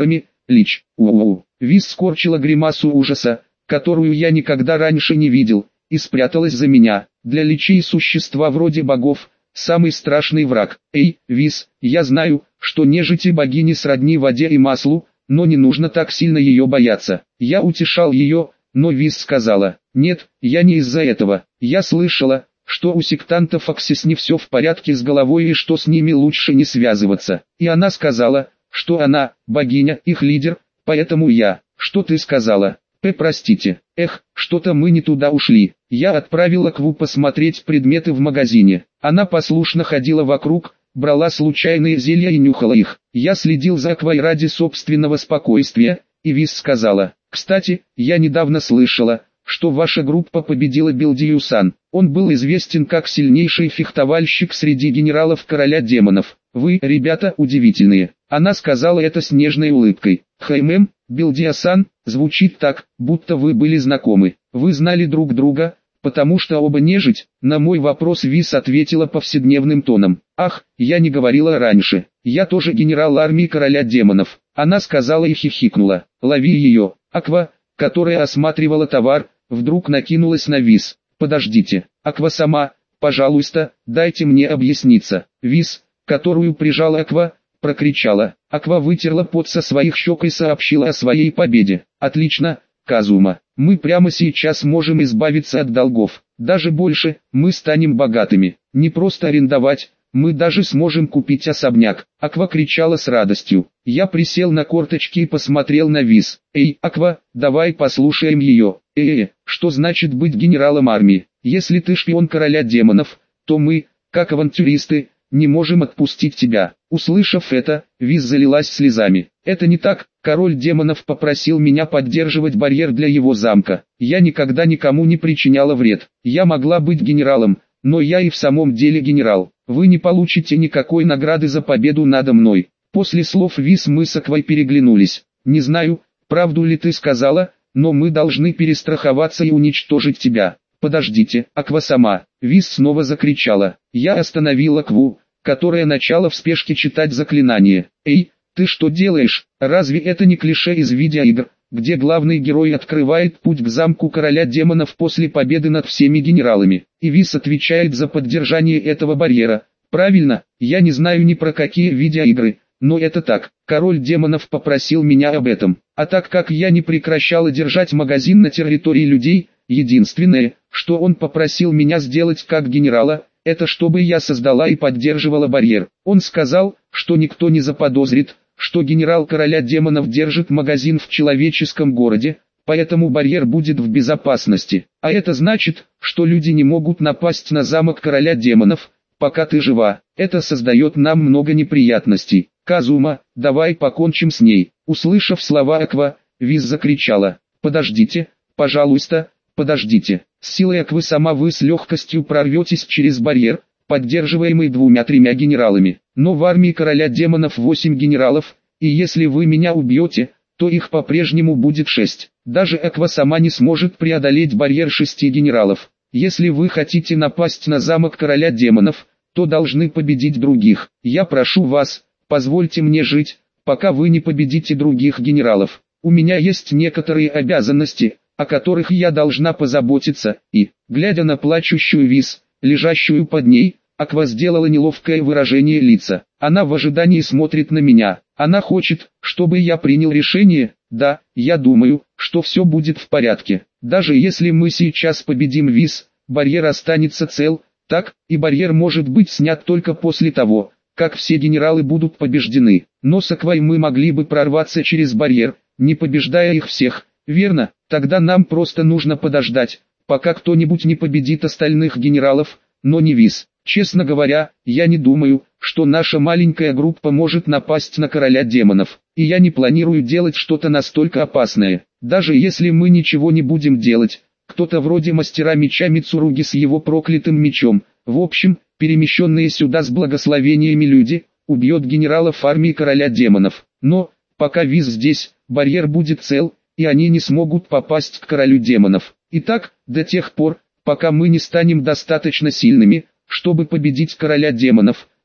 Лич. Ууу. Виз скорчила гримасу ужаса, которую я никогда раньше не видел, и спряталась за меня. Для личей существа вроде богов – самый страшный враг. Эй, Виз, я знаю, что нежити богини сродни воде и маслу, но не нужно так сильно ее бояться. Я утешал ее, но Виз сказала: нет, я не из-за этого. Я слышала, что у сектантов Аксис не все в порядке с головой и что с ними лучше не связываться. И она сказала, что она, богиня, их лидер, поэтому я. Что ты сказала? Простите. Эх, что-то мы не туда ушли. Я отправила Кву посмотреть предметы в магазине. Она послушно ходила вокруг, брала случайные зелья и нюхала их. Я следил за Квой ради собственного спокойствия, и Виз сказала: кстати, я недавно слышала, что ваша группа победила Билдию-сан. Он был известен как сильнейший фехтовальщик среди генералов короля демонов. Вы, ребята, удивительные. Она сказала это с нежной улыбкой. Хаймэм, Билдия-сан, звучит так, будто вы были знакомы. Вы знали друг друга, потому что оба нежить. На мой вопрос Виз ответила повседневным тоном. Ах, я не говорила раньше. Я тоже генерал армии короля демонов. Она сказала и хихикнула. Лови ее. Аква, которая осматривала товар, вдруг накинулась на Виз. Подождите, Аква сама, пожалуйста, дайте мне объясниться. Виз, которую прижала Аква, прокричала. Аква вытерла пот со своих щек и сообщила о своей победе. Отлично, Казума, мы прямо сейчас можем избавиться от долгов. Даже больше, мы станем богатыми. Не просто арендовать, мы даже сможем купить особняк. Аква кричала с радостью. Я присел на корточки и посмотрел на Виз. Эй, Аква, давай послушаем ее. Что значит быть генералом армии? Если ты шпион короля демонов, то мы, как авантюристы, не можем отпустить тебя. Услышав это, Виз залилась слезами. Это не так, король демонов попросил меня поддерживать барьер для его замка. Я никогда никому не причиняла вред. Я могла быть генералом, но я и в самом деле генерал. Вы не получите никакой награды за победу надо мной. После слов Виз мы с Аквой переглянулись. Не знаю, правду ли ты сказала, но мы должны перестраховаться и уничтожить тебя. Подождите, Аква сама. Виз снова закричала. Я остановила Кву, которая начала в спешке читать заклинание. Эй, ты что делаешь? Разве это не клише из видеоигр, где главный герой открывает путь к замку короля демонов после победы над всеми генералами? И Виз отвечает за поддержание этого барьера. Правильно, я не знаю ни про какие видеоигры, но это так. Король демонов попросил меня об этом. А так как я не прекращала держать магазин на территории людей, единственное, что он попросил меня сделать как генерала, это чтобы я создала и поддерживала барьер. Он сказал, что никто не заподозрит, что генерал короля демонов держит магазин в человеческом городе, поэтому барьер будет в безопасности. А это значит, что люди не могут напасть на замок короля демонов, пока ты жива. Это создает нам много неприятностей. Казума, давай покончим с ней. Услышав слова Аква, Виз закричала. Подождите, пожалуйста, подождите. С силой Аквы сама вы с легкостью прорветесь через барьер, поддерживаемый 2-3 генералами. Но в армии короля демонов 8 генералов, и если вы меня убьете, то их по-прежнему будет 6. Даже Аква сама не сможет преодолеть барьер 6 генералов. Если вы хотите напасть на замок короля демонов, то должны победить других. Я прошу вас, позвольте мне жить, пока вы не победите других генералов. У меня есть некоторые обязанности, о которых я должна позаботиться, и, глядя на плачущую Виз, лежащую под ней, Аква сделала неловкое выражение лица. Она в ожидании смотрит на меня. Она хочет, чтобы я принял решение. Да, я думаю, что все будет в порядке. Даже если мы сейчас победим Виз, барьер останется цел, так, и барьер может быть снят только после того, как все генералы будут побеждены. Но с Аквой мы могли бы прорваться через барьер, не побеждая их всех, верно? Тогда нам просто нужно подождать, пока кто-нибудь не победит остальных генералов, но не Виз. Честно говоря, я не думаю, что наша маленькая группа может напасть на короля демонов, и я не планирую делать что-то настолько опасное. Даже если мы ничего не будем делать, кто-то вроде мастера меча Мицуруги с его проклятым мечом, в общем, перемещенные сюда с благословениями люди, убьет генералов армии короля демонов. Но, пока Виз здесь, барьер будет цел, и они не смогут попасть к королю демонов. Итак, до тех пор, пока мы не станем достаточно сильными, чтобы победить короля демонов,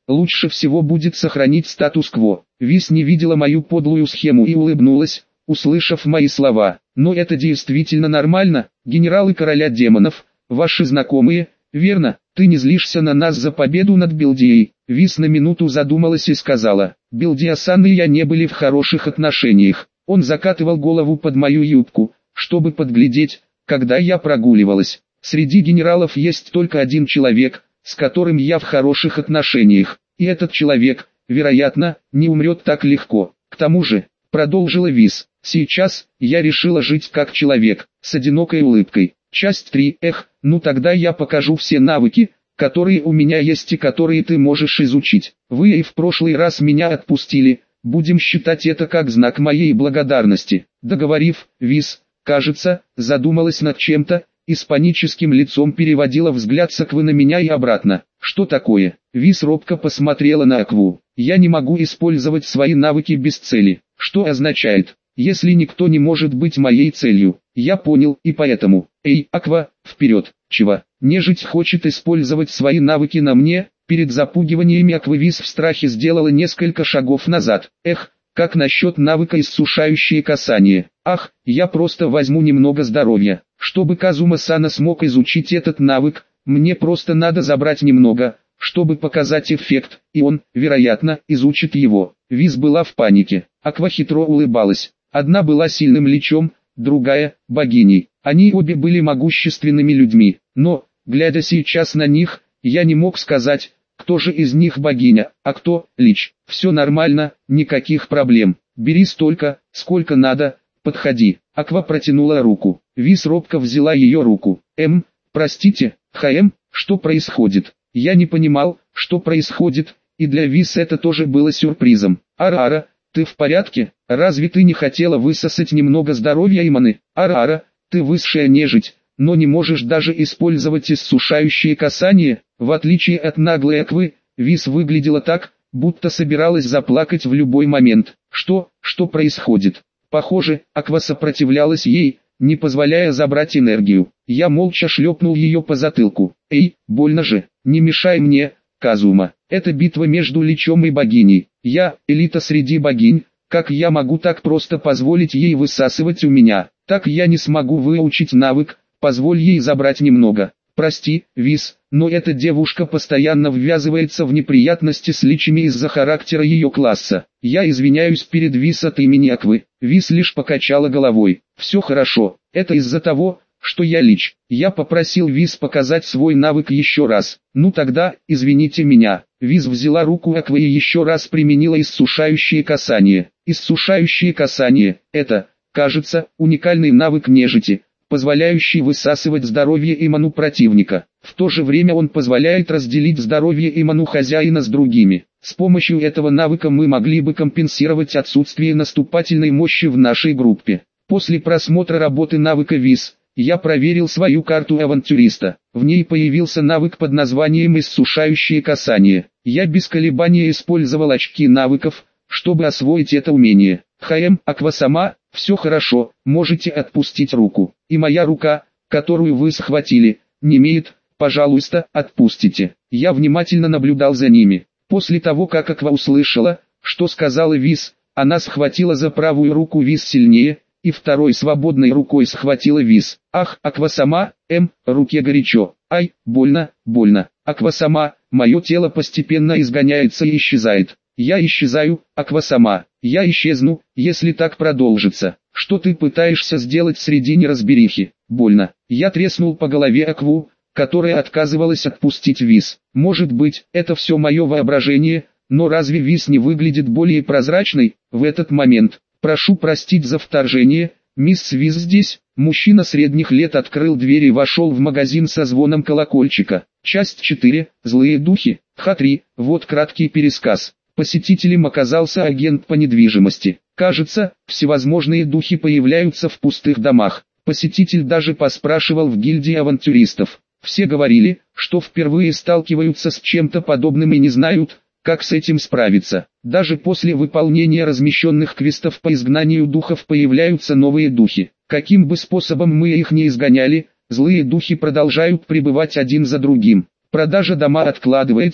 лучше всего будет сохранить статус-кво. Вис не видела мою подлую схему и улыбнулась, услышав мои слова. Но это действительно нормально, генералы короля демонов, ваши знакомые, верно? Ты не злишься на нас за победу над Билдией? Вис на минуту задумалась и сказала: Билдия-сан и я не были в хороших отношениях. Он закатывал голову под мою юбку, чтобы подглядеть, когда я прогуливалась. Среди генералов есть только один человек, с которым я в хороших отношениях, и этот человек, вероятно, не умрет так легко. К тому же, продолжила Вис, сейчас я решила жить как человек, с одинокой улыбкой. Часть 3. Ну тогда я покажу все навыки, которые у меня есть и которые ты можешь изучить. Вы и в прошлый раз меня отпустили, будем считать это как знак моей благодарности. Договорив, Вис, кажется, задумалась над чем-то, и с паническим лицом переводила взгляд с Аквы на меня и обратно. Что такое? Вис робко посмотрела на Акву. Я не могу использовать свои навыки без цели. Что означает, если никто не может быть моей целью? Я понял, и поэтому. Эй, Аква, вперед! Чего? Нежить хочет использовать свои навыки на мне? Перед запугиваниями Аквы Вис в страхе сделала несколько шагов назад. Как насчет навыка иссушающее касание? Ах, я просто возьму немного здоровья. Чтобы Казума-сана смог изучить этот навык, мне просто надо забрать немного, чтобы показать эффект, и он, вероятно, изучит его. Вис была в панике. Аква хитро улыбалась. Одна была сильным личом, другая – богиней. Они обе были могущественными людьми, но, глядя сейчас на них, я не мог сказать, кто же из них богиня, а кто – лич. Все нормально, никаких проблем. Бери столько, сколько надо, подходи. Аква протянула руку. Вис робко взяла ее руку. Простите, что происходит? Я не понимал, что происходит, и для Вис это тоже было сюрпризом. Арара, ты в порядке? Разве ты не хотела высосать немного здоровья и маны? Арара, ты высшая нежить, но не можешь даже использовать иссушающее касание. В отличие от наглой Аквы, Вис выглядела так, будто собиралась заплакать в любой момент. Что происходит? Похоже, Аква сопротивлялась ей, не позволяя забрать энергию. Я молча шлепнул ее по затылку. Эй, больно же, не мешай мне, Казума. Это битва между личом и богиней. Я, элита среди богинь, как я могу так просто позволить ей высасывать у меня? Так я не смогу выучить навык, позволь ей забрать немного. Прости, Вис, но эта девушка постоянно ввязывается в неприятности с личами из-за характера ее класса. Я извиняюсь перед Вис от имени Аквы. Вис лишь покачала головой. Все хорошо, это из-за того, что я лич. Я попросил Вис показать свой навык еще раз. Ну тогда, извините меня. Вис взяла руку Аквы и еще раз применила иссушающее касание. Иссушающее касание – это, кажется, уникальный навык нежити, позволяющий высасывать здоровье и ману противника. В то же время он позволяет разделить здоровье и ману хозяина с другими. С помощью этого навыка мы могли бы компенсировать отсутствие наступательной мощи в нашей группе. После просмотра работы навыка Вис, я проверил свою карту авантюриста. В ней появился навык под названием «Иссушающее касание». Я без колебания использовал очки навыков, чтобы освоить это умение. Аква-сама, все хорошо, можете отпустить руку. И моя рука, которую вы схватили, немеет, пожалуйста, отпустите. Я внимательно наблюдал за ними. После того, как Аква услышала, что сказала Вис, она схватила за правую руку Вис сильнее, и второй свободной рукой схватила Вис. Ах, Аква-сама, руке горячо. Ай, больно, больно. Аква-сама, мое тело постепенно изгоняется и исчезает. Я исчезаю, Аква-сама. Я исчезну, если так продолжится. Что ты пытаешься сделать среди неразберихи? Больно. Я треснул по голове Акву, которая отказывалась отпустить Вис. Может быть, это все мое воображение, но разве Вис не выглядит более прозрачной в этот момент? Прошу простить за вторжение, мисс Вис здесь. Мужчина средних лет открыл дверь и вошел в магазин со звоном колокольчика. Часть 4. Злые духи. Х3. Вот краткий пересказ. Посетителем оказался агент по недвижимости. Кажется, всевозможные духи появляются в пустых домах. Посетитель даже поспрашивал в гильдии авантюристов. Все говорили, что впервые сталкиваются с чем-то подобным и не знают, как с этим справиться. Даже после выполнения размещенных квестов по изгнанию духов появляются новые духи. Каким бы способом мы их не изгоняли, злые духи продолжают пребывать один за другим. Продажа дома откладывается,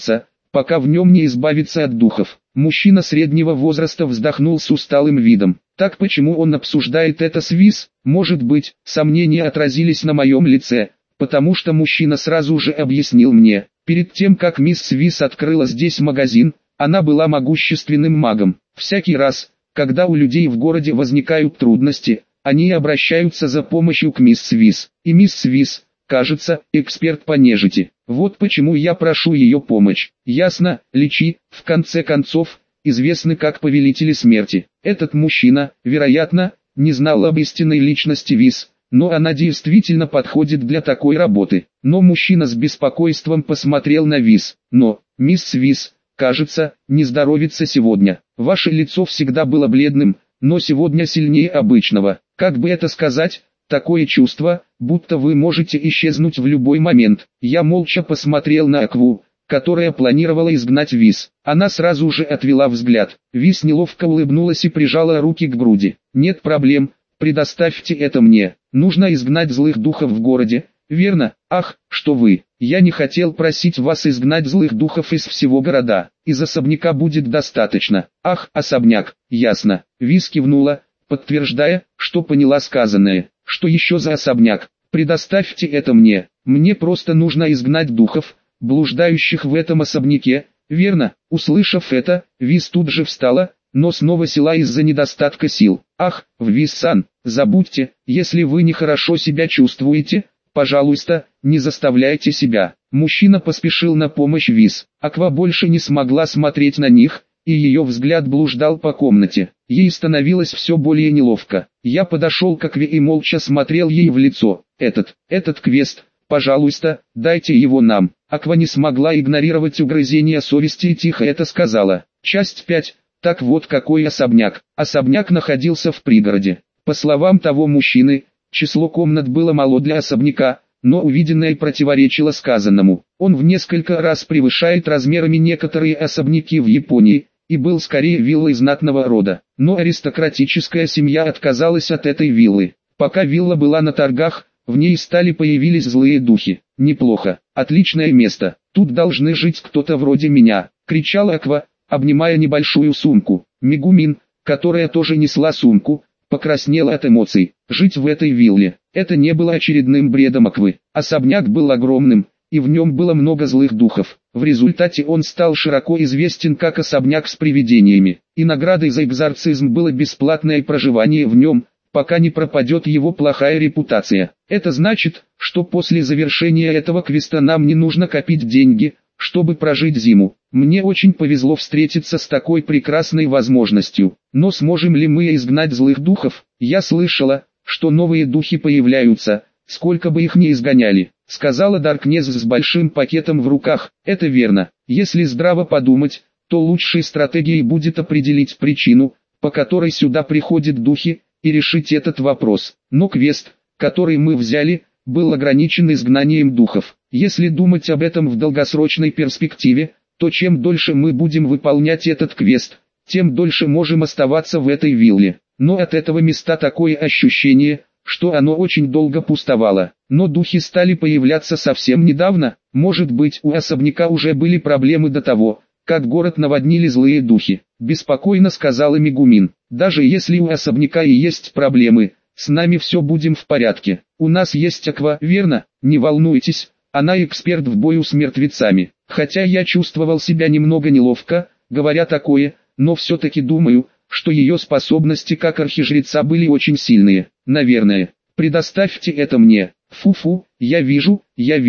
пока в нем не избавиться от духов. Мужчина среднего возраста вздохнул с усталым видом. Так почему он обсуждает это с Виз? Может быть, сомнения отразились на моем лице, потому что мужчина сразу же объяснил мне. Перед тем как мисс Виз открыла здесь магазин, она была могущественным магом. Всякий раз, когда у людей в городе возникают трудности, они обращаются за помощью к мисс Виз. И мисс Виз, кажется, эксперт по нежити. Вот почему я прошу ее помощь. Ясно, Личи, в конце концов, известны как повелители смерти. Этот мужчина, вероятно, не знал об истинной личности Виз, но она действительно подходит для такой работы. Но мужчина с беспокойством посмотрел на Виз. Но, мисс Виз, кажется, не здоровится сегодня. Ваше лицо всегда было бледным, но сегодня сильнее обычного. Как бы это сказать? Такое чувство, будто вы можете исчезнуть в любой момент. Я молча посмотрел на Акву, которая планировала изгнать Виз. Она сразу же отвела взгляд. Виз неловко улыбнулась и прижала руки к груди. «Нет проблем, предоставьте это мне. Нужно изгнать злых духов в городе, верно? Ах, что вы! Я не хотел просить вас изгнать злых духов из всего города. Из особняка будет достаточно. Ах, особняк, ясно». Виз кивнула, подтверждая, что поняла сказанное. «Что еще за особняк? Предоставьте это мне. Мне просто нужно изгнать духов, блуждающих в этом особняке, верно?» Услышав это, Виз тут же встала, но снова села из-за недостатка сил. «Ах, Виз-сан, забудьте, если вы нехорошо себя чувствуете, пожалуйста, не заставляйте себя». Мужчина поспешил на помощь Виз. Аква больше не смогла смотреть на них, и ее взгляд блуждал по комнате. Ей становилось все более неловко. Я подошел к Акве и молча смотрел ей в лицо. Этот квест, пожалуйста, дайте его нам». Аква не смогла игнорировать угрызения совести и тихо это сказала. Часть 5. Так вот какой особняк. Особняк находился в пригороде. По словам того мужчины, число комнат было мало для особняка, но увиденное противоречило сказанному. Он в несколько раз превышает размерами некоторые особняки в Японии, и был скорее виллой знатного рода. Но аристократическая семья отказалась от этой виллы. Пока вилла была на торгах, в ней появились злые духи. «Неплохо, отличное место, тут должны жить кто-то вроде меня», — кричала Аква, обнимая небольшую сумку. Мегумин, которая тоже несла сумку, покраснела от эмоций. Жить в этой вилле, это не было очередным бредом Аквы. Особняк был огромным, и в нем было много злых духов. В результате он стал широко известен как особняк с привидениями. И наградой за экзорцизм было бесплатное проживание в нем, пока не пропадет его плохая репутация. Это значит, что после завершения этого квеста нам не нужно копить деньги, чтобы прожить зиму. Мне очень повезло встретиться с такой прекрасной возможностью. Но сможем ли мы изгнать злых духов? Я слышала, что новые духи появляются, сколько бы их ни изгоняли, сказала Даркнесс с большим пакетом в руках. Это верно. Если здраво подумать, то лучшей стратегией будет определить причину, по которой сюда приходят духи, и решить этот вопрос. Но квест, который мы взяли, был ограничен изгнанием духов. Если думать об этом в долгосрочной перспективе, то чем дольше мы будем выполнять этот квест, тем дольше можем оставаться в этой вилле. Но от этого места такое ощущение, что оно очень долго пустовало. Но духи стали появляться совсем недавно. Может быть, у особняка уже были проблемы до того, как город наводнили злые духи. Беспокойно сказала Мегумин. Даже если у особняка и есть проблемы, с нами все будем в порядке. У нас есть Аква, верно? Не волнуйтесь, она эксперт в бою с мертвецами. Хотя я чувствовал себя немного неловко, говоря такое, но все-таки думаю, что ее способности как архижреца были очень сильные. Наверное. Предоставьте это мне. Фу-фу, я вижу.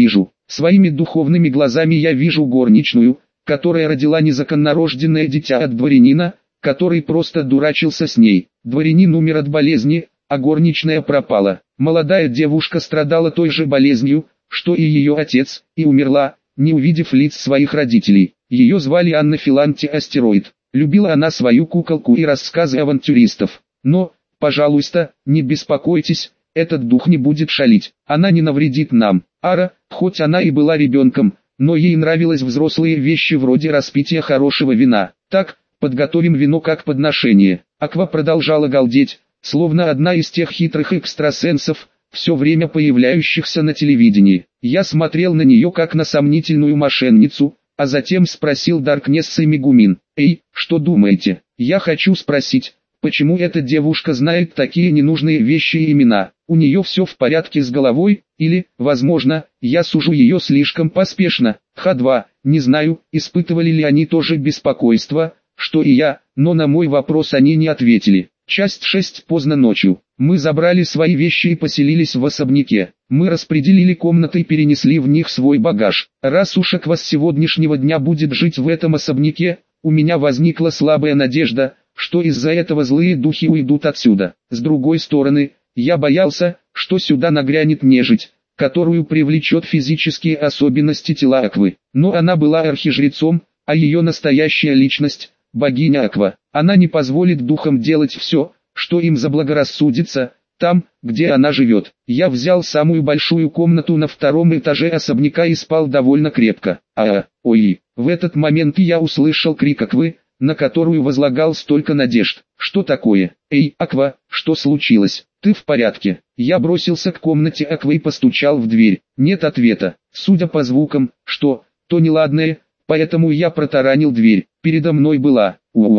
Своими духовными глазами я вижу горничную, которая родила незаконнорожденное дитя от дворянина, который просто дурачился с ней. Дворянин умер от болезни, а горничная пропала. Молодая девушка страдала той же болезнью, что и ее отец, и умерла, не увидев лиц своих родителей. Ее звали Анна Филанти Астероид. Любила она свою куколку и рассказы авантюристов. Но, пожалуйста, не беспокойтесь, этот дух не будет шалить, она не навредит нам. Ара, хоть она и была ребенком, но ей нравились взрослые вещи вроде распития хорошего вина. Так, подготовим вино как подношение. Аква продолжала галдеть, словно одна из тех хитрых экстрасенсов, все время появляющихся на телевидении. Я смотрел на нее как на сомнительную мошенницу, а затем спросил Даркнесса и Мегумин. «Эй, что думаете? Я хочу спросить, почему эта девушка знает такие ненужные вещи и имена? У нее все в порядке с головой, или, возможно, я сужу ее слишком поспешно?» Х2, не знаю, испытывали ли они тоже беспокойство, что и я, но на мой вопрос они не ответили. Часть 6. Поздно ночью. Мы забрали свои вещи и поселились в особняке. Мы распределили комнаты и перенесли в них свой багаж. Раз уж Аква с сегодняшнего дня будет жить в этом особняке, у меня возникла слабая надежда, что из-за этого злые духи уйдут отсюда. С другой стороны, я боялся, что сюда нагрянет нежить, которую привлечет физические особенности тела Аквы. Но она была архижрецом, а ее настоящая личность – богиня Аква. Она не позволит духам делать все, что им заблагорассудится, там, где она живет. Я взял самую большую комнату на втором этаже особняка и спал довольно крепко. Ой, в этот момент я услышал крик Аквы, на которую возлагал столько надежд. Что такое? Эй, Аква, что случилось? Ты в порядке? Я бросился к комнате Аквы и постучал в дверь. Нет ответа. Судя по звукам, то неладное, поэтому я протаранил дверь. Передо мной была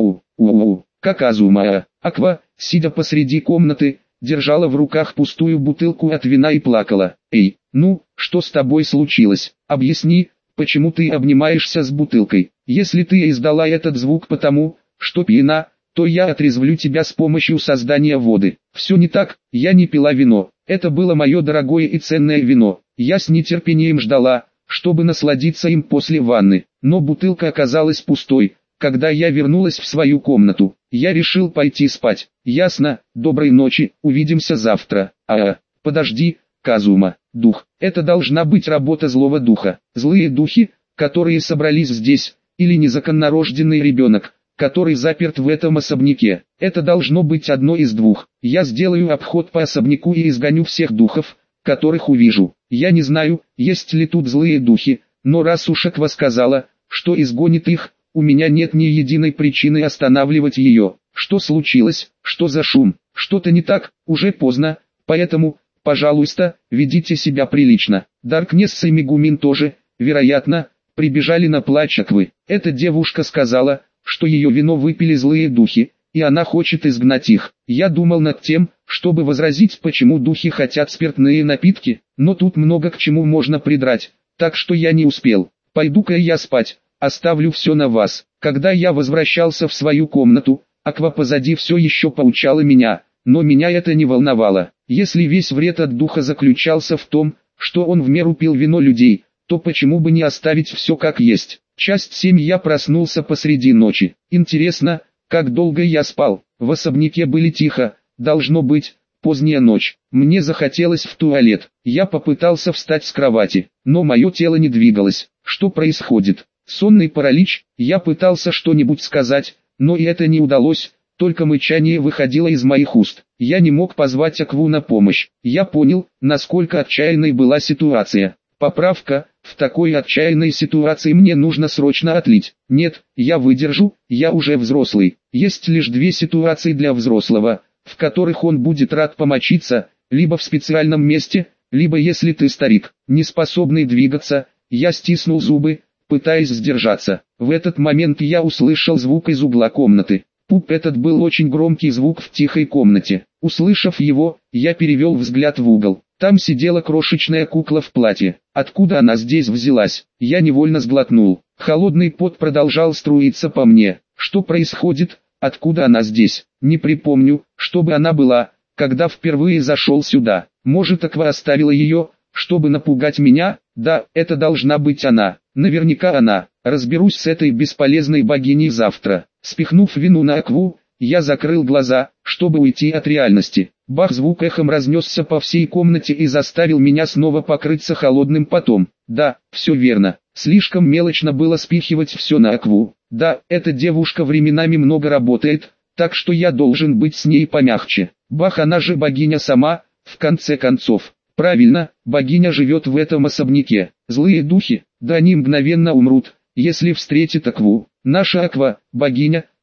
как Азума. Аква, сидя посреди комнаты, держала в руках пустую бутылку от вина и плакала. «Эй, ну, что с тобой случилось? Объясни, почему ты обнимаешься с бутылкой? Если ты издала этот звук потому, что пьяна, то я отрезвлю тебя с помощью создания воды». Все не так, я не пила вино. Это было мое дорогое и ценное вино. Я с нетерпением ждала, чтобы насладиться им после ванны. Но бутылка оказалась пустой. Когда я вернулась в свою комнату, я решил пойти спать. Ясно, доброй ночи, увидимся завтра. Подожди, Казума, дух, это должна быть работа злого духа. Злые духи, которые собрались здесь, или незаконнорожденный ребенок, который заперт в этом особняке. Это должно быть одно из двух. Я сделаю обход по особняку и изгоню всех духов, которых увижу. Я не знаю, есть ли тут злые духи, но раз уж Аква сказала, что изгонит их, у меня нет ни единой причины останавливать ее. Что случилось? Что за шум? Что-то не так? Уже поздно, поэтому, пожалуйста, ведите себя прилично. Даркнесс и Мегумин тоже, вероятно, прибежали на плач Аквы. Эта девушка сказала, что ее вино выпили злые духи, и она хочет изгнать их. Я думал над тем, чтобы возразить, почему духи хотят спиртные напитки, но тут много к чему можно придрать, так что я не успел. Пойду-ка я спать. Оставлю все на вас. Когда я возвращался в свою комнату, Аква позади все еще поучала меня, но меня это не волновало. Если весь вред от духа заключался в том, что он в меру пил вино людей, то почему бы не оставить все как есть? Часть 7. Я проснулся посреди ночи. Интересно, как долго я спал. В особняке были тихо, должно быть, поздняя ночь. Мне захотелось в туалет. Я попытался встать с кровати, но мое тело не двигалось. Что происходит? Сонный паралич. Я пытался что-нибудь сказать, но и это не удалось, только мычание выходило из моих уст. Я не мог позвать Акву на помощь. Я понял, насколько отчаянной была ситуация. Поправка: в такой отчаянной ситуации мне нужно срочно отлить. Нет, я выдержу, я уже взрослый. Есть лишь две ситуации для взрослого, в которых он будет рад помочиться, либо в специальном месте, либо если ты старик, не способный двигаться. Я стиснул зубы, пытаясь сдержаться. В этот момент я услышал звук из угла комнаты. Пуп, этот был очень громкий звук в тихой комнате. Услышав его, я перевел взгляд в угол. Там сидела крошечная кукла в платье. Откуда она здесь взялась? Я невольно сглотнул. Холодный пот продолжал струиться по мне. Что происходит? Откуда она здесь? Не припомню, чтобы она была, когда впервые зашел сюда. Может, Аква оставила ее, чтобы напугать меня? Да, это должна быть она. Наверняка она. Разберусь с этой бесполезной богиней завтра. Спихнув вину на Акву, я закрыл глаза, чтобы уйти от реальности. Бах! Звук эхом разнесся по всей комнате и заставил меня снова покрыться холодным потом. Да, все верно. Слишком мелочно было спихивать все на Акву. Да, эта девушка временами много работает, так что я должен быть с ней помягче. Бах! Она же богиня сама, в конце концов. Правильно, богиня живет в этом особняке. Злые духи, да они мгновенно умрут, если встретят Акву. Наша Аква, богиня,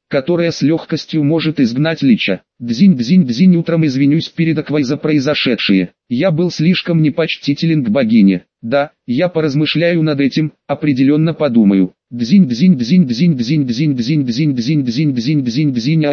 которая с легкостью может изгнать лича. Дзинь-дзинь-дзинь, утром извинюсь перед Аквой за произошедшее. Я был слишком непочтителен к богине. Да, я поразмышляю над этим, определенно подумаю. Дзинь-дзинь-дзинь-дзинь-дзинь-дзинь-дзинь-дзинь-дзинь-дзинь-дзинь-дзинь-дзинь.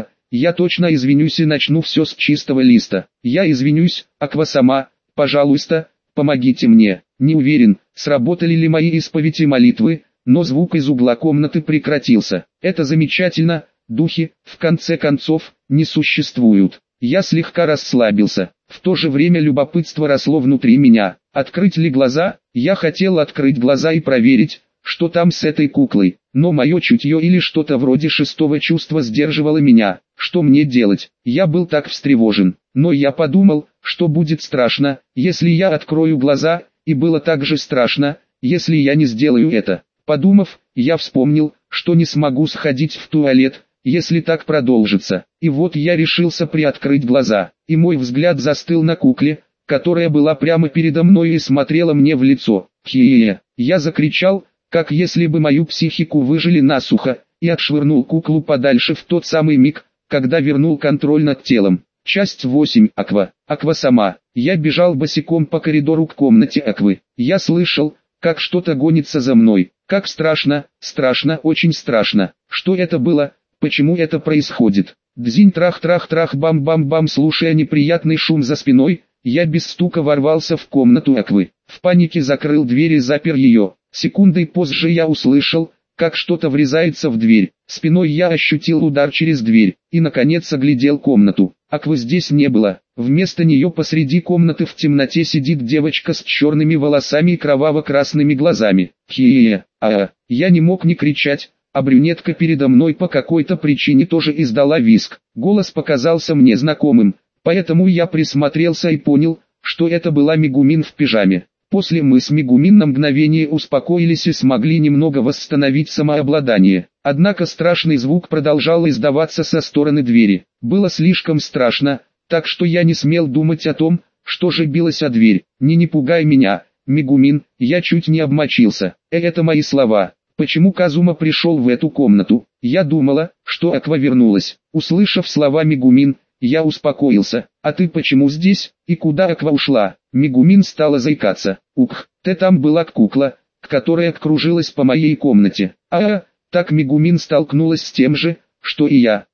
Я точно извинюсь и начну все с чистого листа. Я извинюсь, Аква-сама, пожалуйста, помогите мне. Не уверен, сработали ли мои исповеди и молитвы, но звук из угла комнаты прекратился. Это замечательно, духи, в конце концов, не существуют. Я слегка расслабился. В то же время любопытство росло внутри меня. Открыть ли глаза? Я хотел открыть глаза и проверить, что там с этой куклой. Но мое чутье или что-то вроде шестого чувства сдерживало меня. Что мне делать? Я был так встревожен. Но я подумал, что будет страшно, если я открою глаза, и было также страшно, если я не сделаю это. Подумав, я вспомнил, что не смогу сходить в туалет, если так продолжится. И вот я решился приоткрыть глаза, и мой взгляд застыл на кукле, которая была прямо передо мной и смотрела мне в лицо. Хе-хе-хе. Я закричал, как если бы мою психику выжили насухо, и отшвырнул куклу подальше в тот самый миг, когда вернул контроль над телом. Часть 8. Аква. Аква-сама. Я бежал босиком по коридору к комнате Аквы. Я слышал, как что-то гонится за мной. Как страшно, страшно, очень страшно. Что это было? Почему это происходит? Дзинь-трах-трах-трах-бам-бам-бам. Слушая неприятный шум за спиной, я без стука ворвался в комнату Аквы. В панике закрыл дверь и запер ее. Секундой позже я услышал, как что-то врезается в дверь. Спиной я ощутил удар через дверь, и наконец оглядел комнату. Аквы здесь не было. Вместо нее посреди комнаты в темноте сидит девочка с черными волосами и кроваво-красными глазами. Хе-хе-хе. Я не мог не кричать, а брюнетка передо мной по какой-то причине тоже издала визг. Голос показался мне знакомым, поэтому я присмотрелся и понял, что это была Мегумин в пижаме. После мы с Мегумин на мгновение успокоились и смогли немного восстановить самообладание. Однако страшный звук продолжал издаваться со стороны двери. Было слишком страшно, так что я не смел думать о том, что же билось о дверь. Не пугай меня, Мегумин, я чуть не обмочился. Это мои слова. Почему Казума пришел в эту комнату? Я думала, что Аква вернулась. Услышав слова Мегумин, я успокоился. А ты почему здесь? И куда Аква ушла? Мегумин стала заикаться. Ух, ты там была кукла, которая кружилась по моей комнате. Так Мегумин столкнулась с тем же, что и я.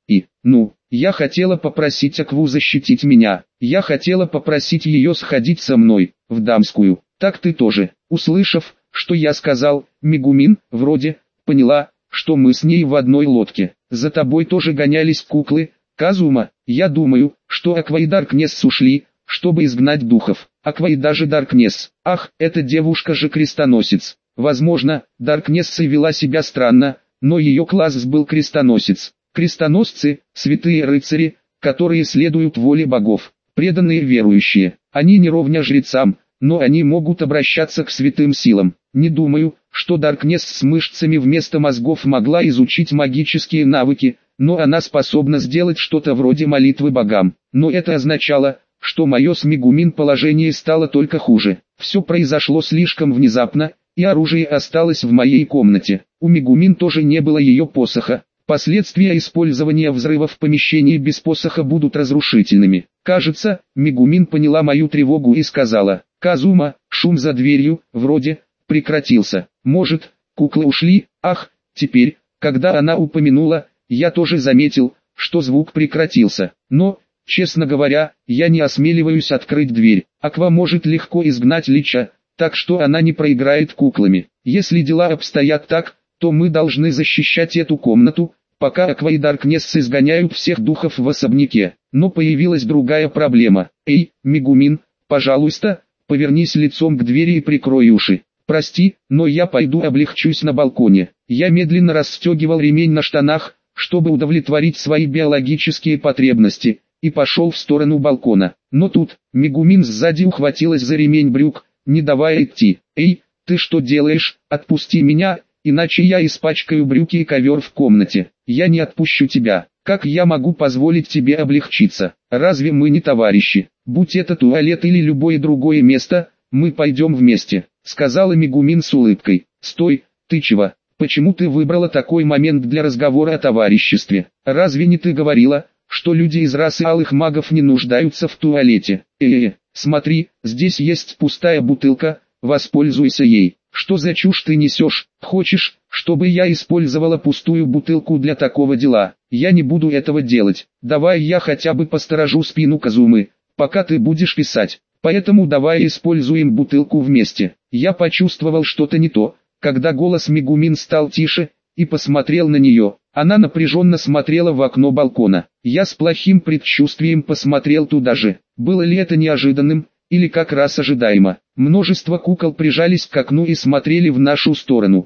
Я хотела попросить Акву защитить меня. Я хотела попросить ее сходить со мной, в дамскую. Так ты тоже. Услышав, что я сказал, Мегумин, вроде, поняла, что мы с ней в одной лодке. За тобой тоже гонялись куклы, Казума. Я думаю, что Аква и Даркнесс ушли, чтобы изгнать духов. Аква и даже Даркнесс. Ах, эта девушка же крестоносец. Возможно, Даркнесс и вела себя странно, но ее класс был крестоносец. Крестоносцы – святые рыцари, которые следуют воле богов, преданные верующие. Они не ровня жрецам, но они могут обращаться к святым силам. Не думаю, что Даркнесс с мышцами вместо мозгов могла изучить магические навыки, но она способна сделать что-то вроде молитвы богам. Но это означало, что мое с Мегумин положение стало только хуже. Все произошло слишком внезапно, и оружие осталось в моей комнате. У Мегумин тоже не было ее посоха. Последствия использования взрыва в помещении без посоха будут разрушительными. Кажется, Мегумин поняла мою тревогу и сказала: «Казума, шум за дверью, вроде, прекратился. Может, куклы ушли?» Ах, теперь, когда она упомянула, я тоже заметил, что звук прекратился. Но, честно говоря, я не осмеливаюсь открыть дверь. Аква может легко изгнать лича, так что она не проиграет куклами. Если дела обстоят так, то мы должны защищать эту комнату, пока Аква и Даркнесс изгоняют всех духов в особняке. Но появилась другая проблема. Эй, Мегумин, пожалуйста, повернись лицом к двери и прикрой уши. Прости, но я пойду облегчусь на балконе. Я медленно расстегивал ремень на штанах, чтобы удовлетворить свои биологические потребности, и пошел в сторону балкона. Но тут, Мегумин сзади ухватилась за ремень брюк, не давая идти. «Эй, ты что делаешь? Отпусти меня, иначе я испачкаю брюки и ковер в комнате. Я не отпущу тебя. Как я могу позволить тебе облегчиться? Разве мы не товарищи? Будь это туалет или любое другое место, мы пойдем вместе», — сказала Мегумин с улыбкой. «Стой, ты чего? почему ты выбрала такой момент для разговора о товариществе? Разве не ты говорила, что люди из расы алых магов не нуждаются в туалете? Смотри, здесь есть пустая бутылка, воспользуйся ей. Что за чушь ты несешь? Хочешь, чтобы я использовала пустую бутылку для такого дела? Я не буду этого делать. Давай я хотя бы посторожу спину Казумы, пока ты будешь писать. Поэтому давай используем бутылку вместе. Я почувствовал что-то не то, когда голос Мегумин стал тише, и посмотрел на нее. Она напряженно смотрела в окно балкона. Я с плохим предчувствием посмотрел туда же. Было ли это неожиданным, или как раз ожидаемо? Множество кукол прижались к окну и смотрели в нашу сторону.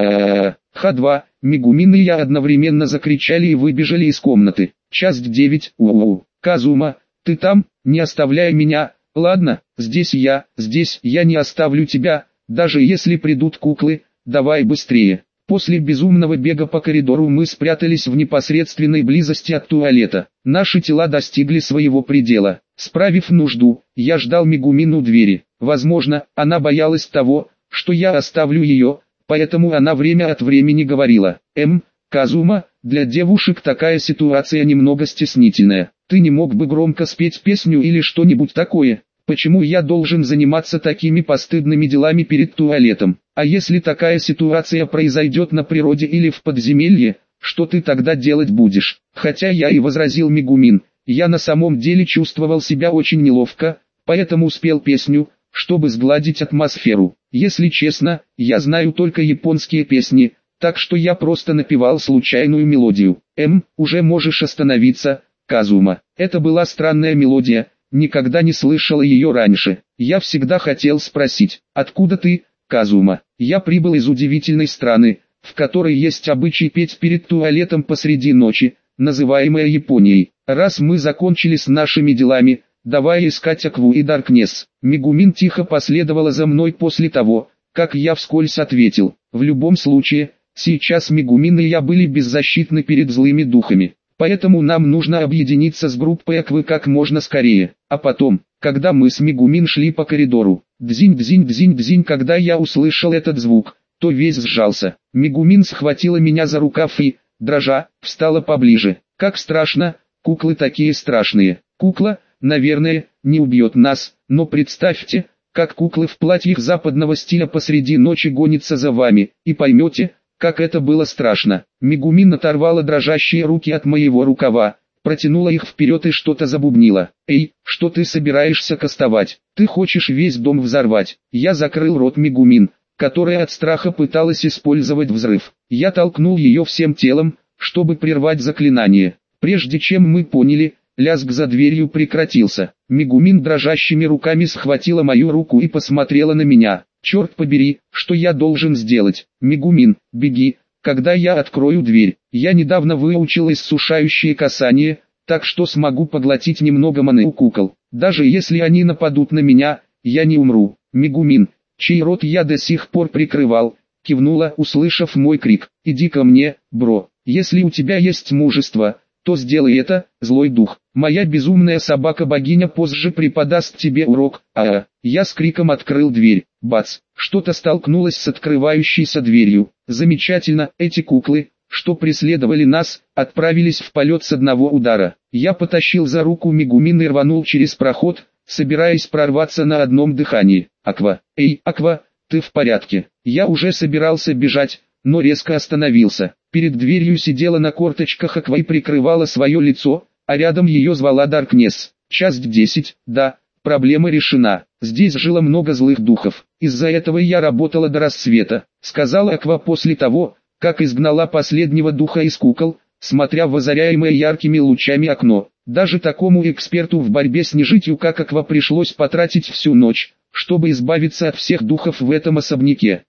Х2, Мегумин и я одновременно закричали и выбежали из комнаты. Часть 9. Казума, ты там? Не оставляй меня. Ладно, здесь я не оставлю тебя, даже если придут куклы, давай быстрее. После безумного бега по коридору мы спрятались в непосредственной близости от туалета. Наши тела достигли своего предела. Справив нужду, я ждал Мегумин у двери. Возможно, она боялась того, что я оставлю ее, поэтому она время от времени говорила: Казума, для девушек такая ситуация немного стеснительная. Ты не мог бы громко спеть песню или что-нибудь такое? Почему я должен заниматься такими постыдными делами перед туалетом? А если такая ситуация произойдет на природе или в подземелье, что ты тогда делать будешь? Хотя я и возразил Мегумин, я на самом деле чувствовал себя очень неловко, поэтому спел песню, чтобы сгладить атмосферу. Если честно, я знаю только японские песни, так что я просто напевал случайную мелодию. Уже можешь остановиться, Казума. Это была странная мелодия, никогда не слышала ее раньше. Я всегда хотел спросить: откуда ты, Казума? Я прибыл из удивительной страны, в которой есть обычай петь перед туалетом посреди ночи, называемая Японией. Раз мы закончили с нашими делами, давай искать Акву и Даркнесс. Мегумин тихо последовала за мной после того, как я вскользь ответил: в любом случае, сейчас Мегумин и я были беззащитны перед злыми духами. Поэтому нам нужно объединиться с группой Аквы как можно скорее. А потом, когда мы с Мегумин шли по коридору, дзинь-дзинь-дзинь-дзинь, когда я услышал этот звук, то весь сжался. Мегумин схватила меня за рукав и, дрожа, встала поближе. Как страшно, куклы такие страшные. Кукла, наверное, не убьет нас, но представьте, как куклы в платьях западного стиля посреди ночи гонятся за вами, и поймете, как это было страшно. Мегумин оторвала дрожащие руки от моего рукава, протянула их вперед и что-то забубнила. Что ты собираешься кастовать? Ты хочешь весь дом взорвать? Я закрыл рот Мегумин, которая от страха пыталась использовать взрыв. Я толкнул ее всем телом, чтобы прервать заклинание. Прежде чем мы поняли, лязг за дверью прекратился. Мегумин дрожащими руками схватила мою руку и посмотрела на меня. Черт побери, что я должен сделать? Мегумин, беги, когда я открою дверь. Я недавно выучил иссушающее касание, так что смогу поглотить немного маны у кукол. Даже если они нападут на меня, я не умру. Мегумин, чей рот я до сих пор прикрывал, кивнула, услышав мой крик. Иди ко мне, бро. Если у тебя есть мужество, то сделай это, злой дух. Моя безумная собака-богиня позже преподаст тебе урок. Я с криком открыл дверь. Бац! Что-то столкнулось с открывающейся дверью. Замечательно, эти куклы, что преследовали нас, отправились в полет с одного удара. Я потащил за руку Мегумин и рванул через проход, собираясь прорваться на одном дыхании. Аква, Аква, ты в порядке? Я уже собирался бежать, но резко остановился. Перед дверью сидела на корточках Аква и прикрывала свое лицо, а рядом ее звала Даркнесс. Часть 10. Да, проблема решена. Здесь жило много злых духов. Из-за этого я работала до рассвета, сказала Аква после того, как изгнала последнего духа из кукол, смотря в озаряемое яркими лучами окно. Даже такому эксперту в борьбе с нежитью, как Аква, пришлось потратить всю ночь, чтобы избавиться от всех духов в этом особняке.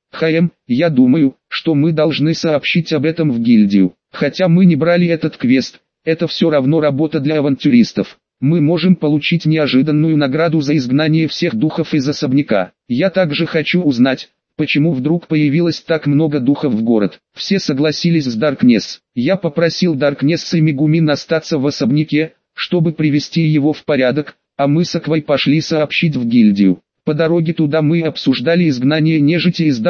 Я думаю, что мы должны сообщить об этом в гильдию. Хотя мы не брали этот квест, это все равно работа для авантюристов. Мы можем получить неожиданную награду за изгнание всех духов из особняка. Я также хочу узнать, почему вдруг появилось так много духов в город. Все согласились с Даркнесс. Я попросил Даркнесс и Мегумин остаться в особняке, чтобы привести его в порядок, а мы с Аквой пошли сообщить в гильдию. По дороге туда мы обсуждали изгнание нежити из дома.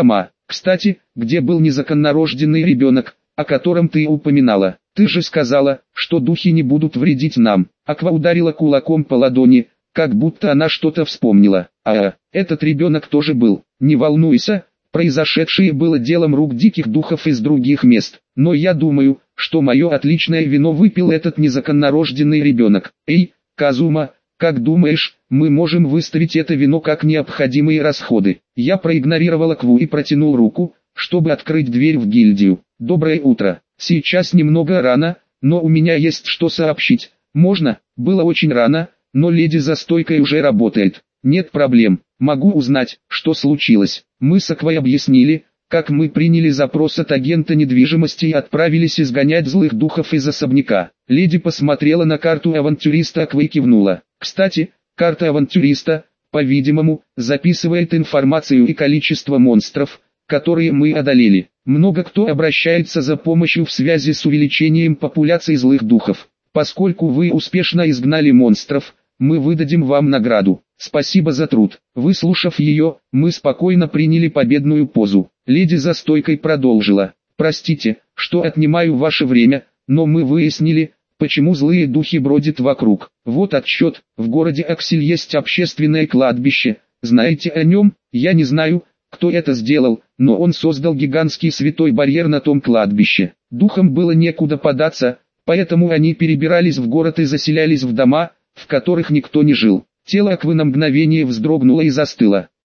Кстати, где был незаконнорожденный ребенок, о котором ты упоминала? Ты же сказала, что духи не будут вредить нам. Аква ударила кулаком по ладони, как будто она что-то вспомнила. Этот ребенок тоже был. Не волнуйся, произошедшее было делом рук диких духов из других мест. Но я думаю, что мое отличное вино выпил этот незаконнорожденный ребенок. Эй, Казума, как думаешь, мы можем выставить это вино как необходимые расходы? Я проигнорировал Акву и протянул руку, чтобы открыть дверь в гильдию. Доброе утро. Сейчас немного рано, но у меня есть что сообщить. Можно? Было очень рано, но леди за стойкой уже работает. Нет проблем. Могу узнать, что случилось. Мы с Аквой объяснили, как мы приняли запрос от агента недвижимости и отправились изгонять злых духов из особняка. Леди посмотрела на карту авантюриста Аквы и кивнула. Кстати, карта авантюриста, по-видимому, записывает информацию и количество монстров, которые мы одолели. Много кто обращается за помощью в связи с увеличением популяции злых духов. Поскольку вы успешно изгнали монстров, мы выдадим вам награду. Спасибо за труд. Выслушав ее, мы спокойно приняли победную позу. Леди за стойкой продолжила. Простите, что отнимаю ваше время, но мы выяснили, почему злые духи бродят вокруг. Вот отчет. В городе Аксель есть общественное кладбище. Знаете о нем? Я не знаю, кто это сделал, но он создал гигантский святой барьер на том кладбище. Духам было некуда податься, поэтому они перебирались в город и заселялись в дома, в которых никто не жил. Тело Аквы на мгновение вздрогнуло и застыло.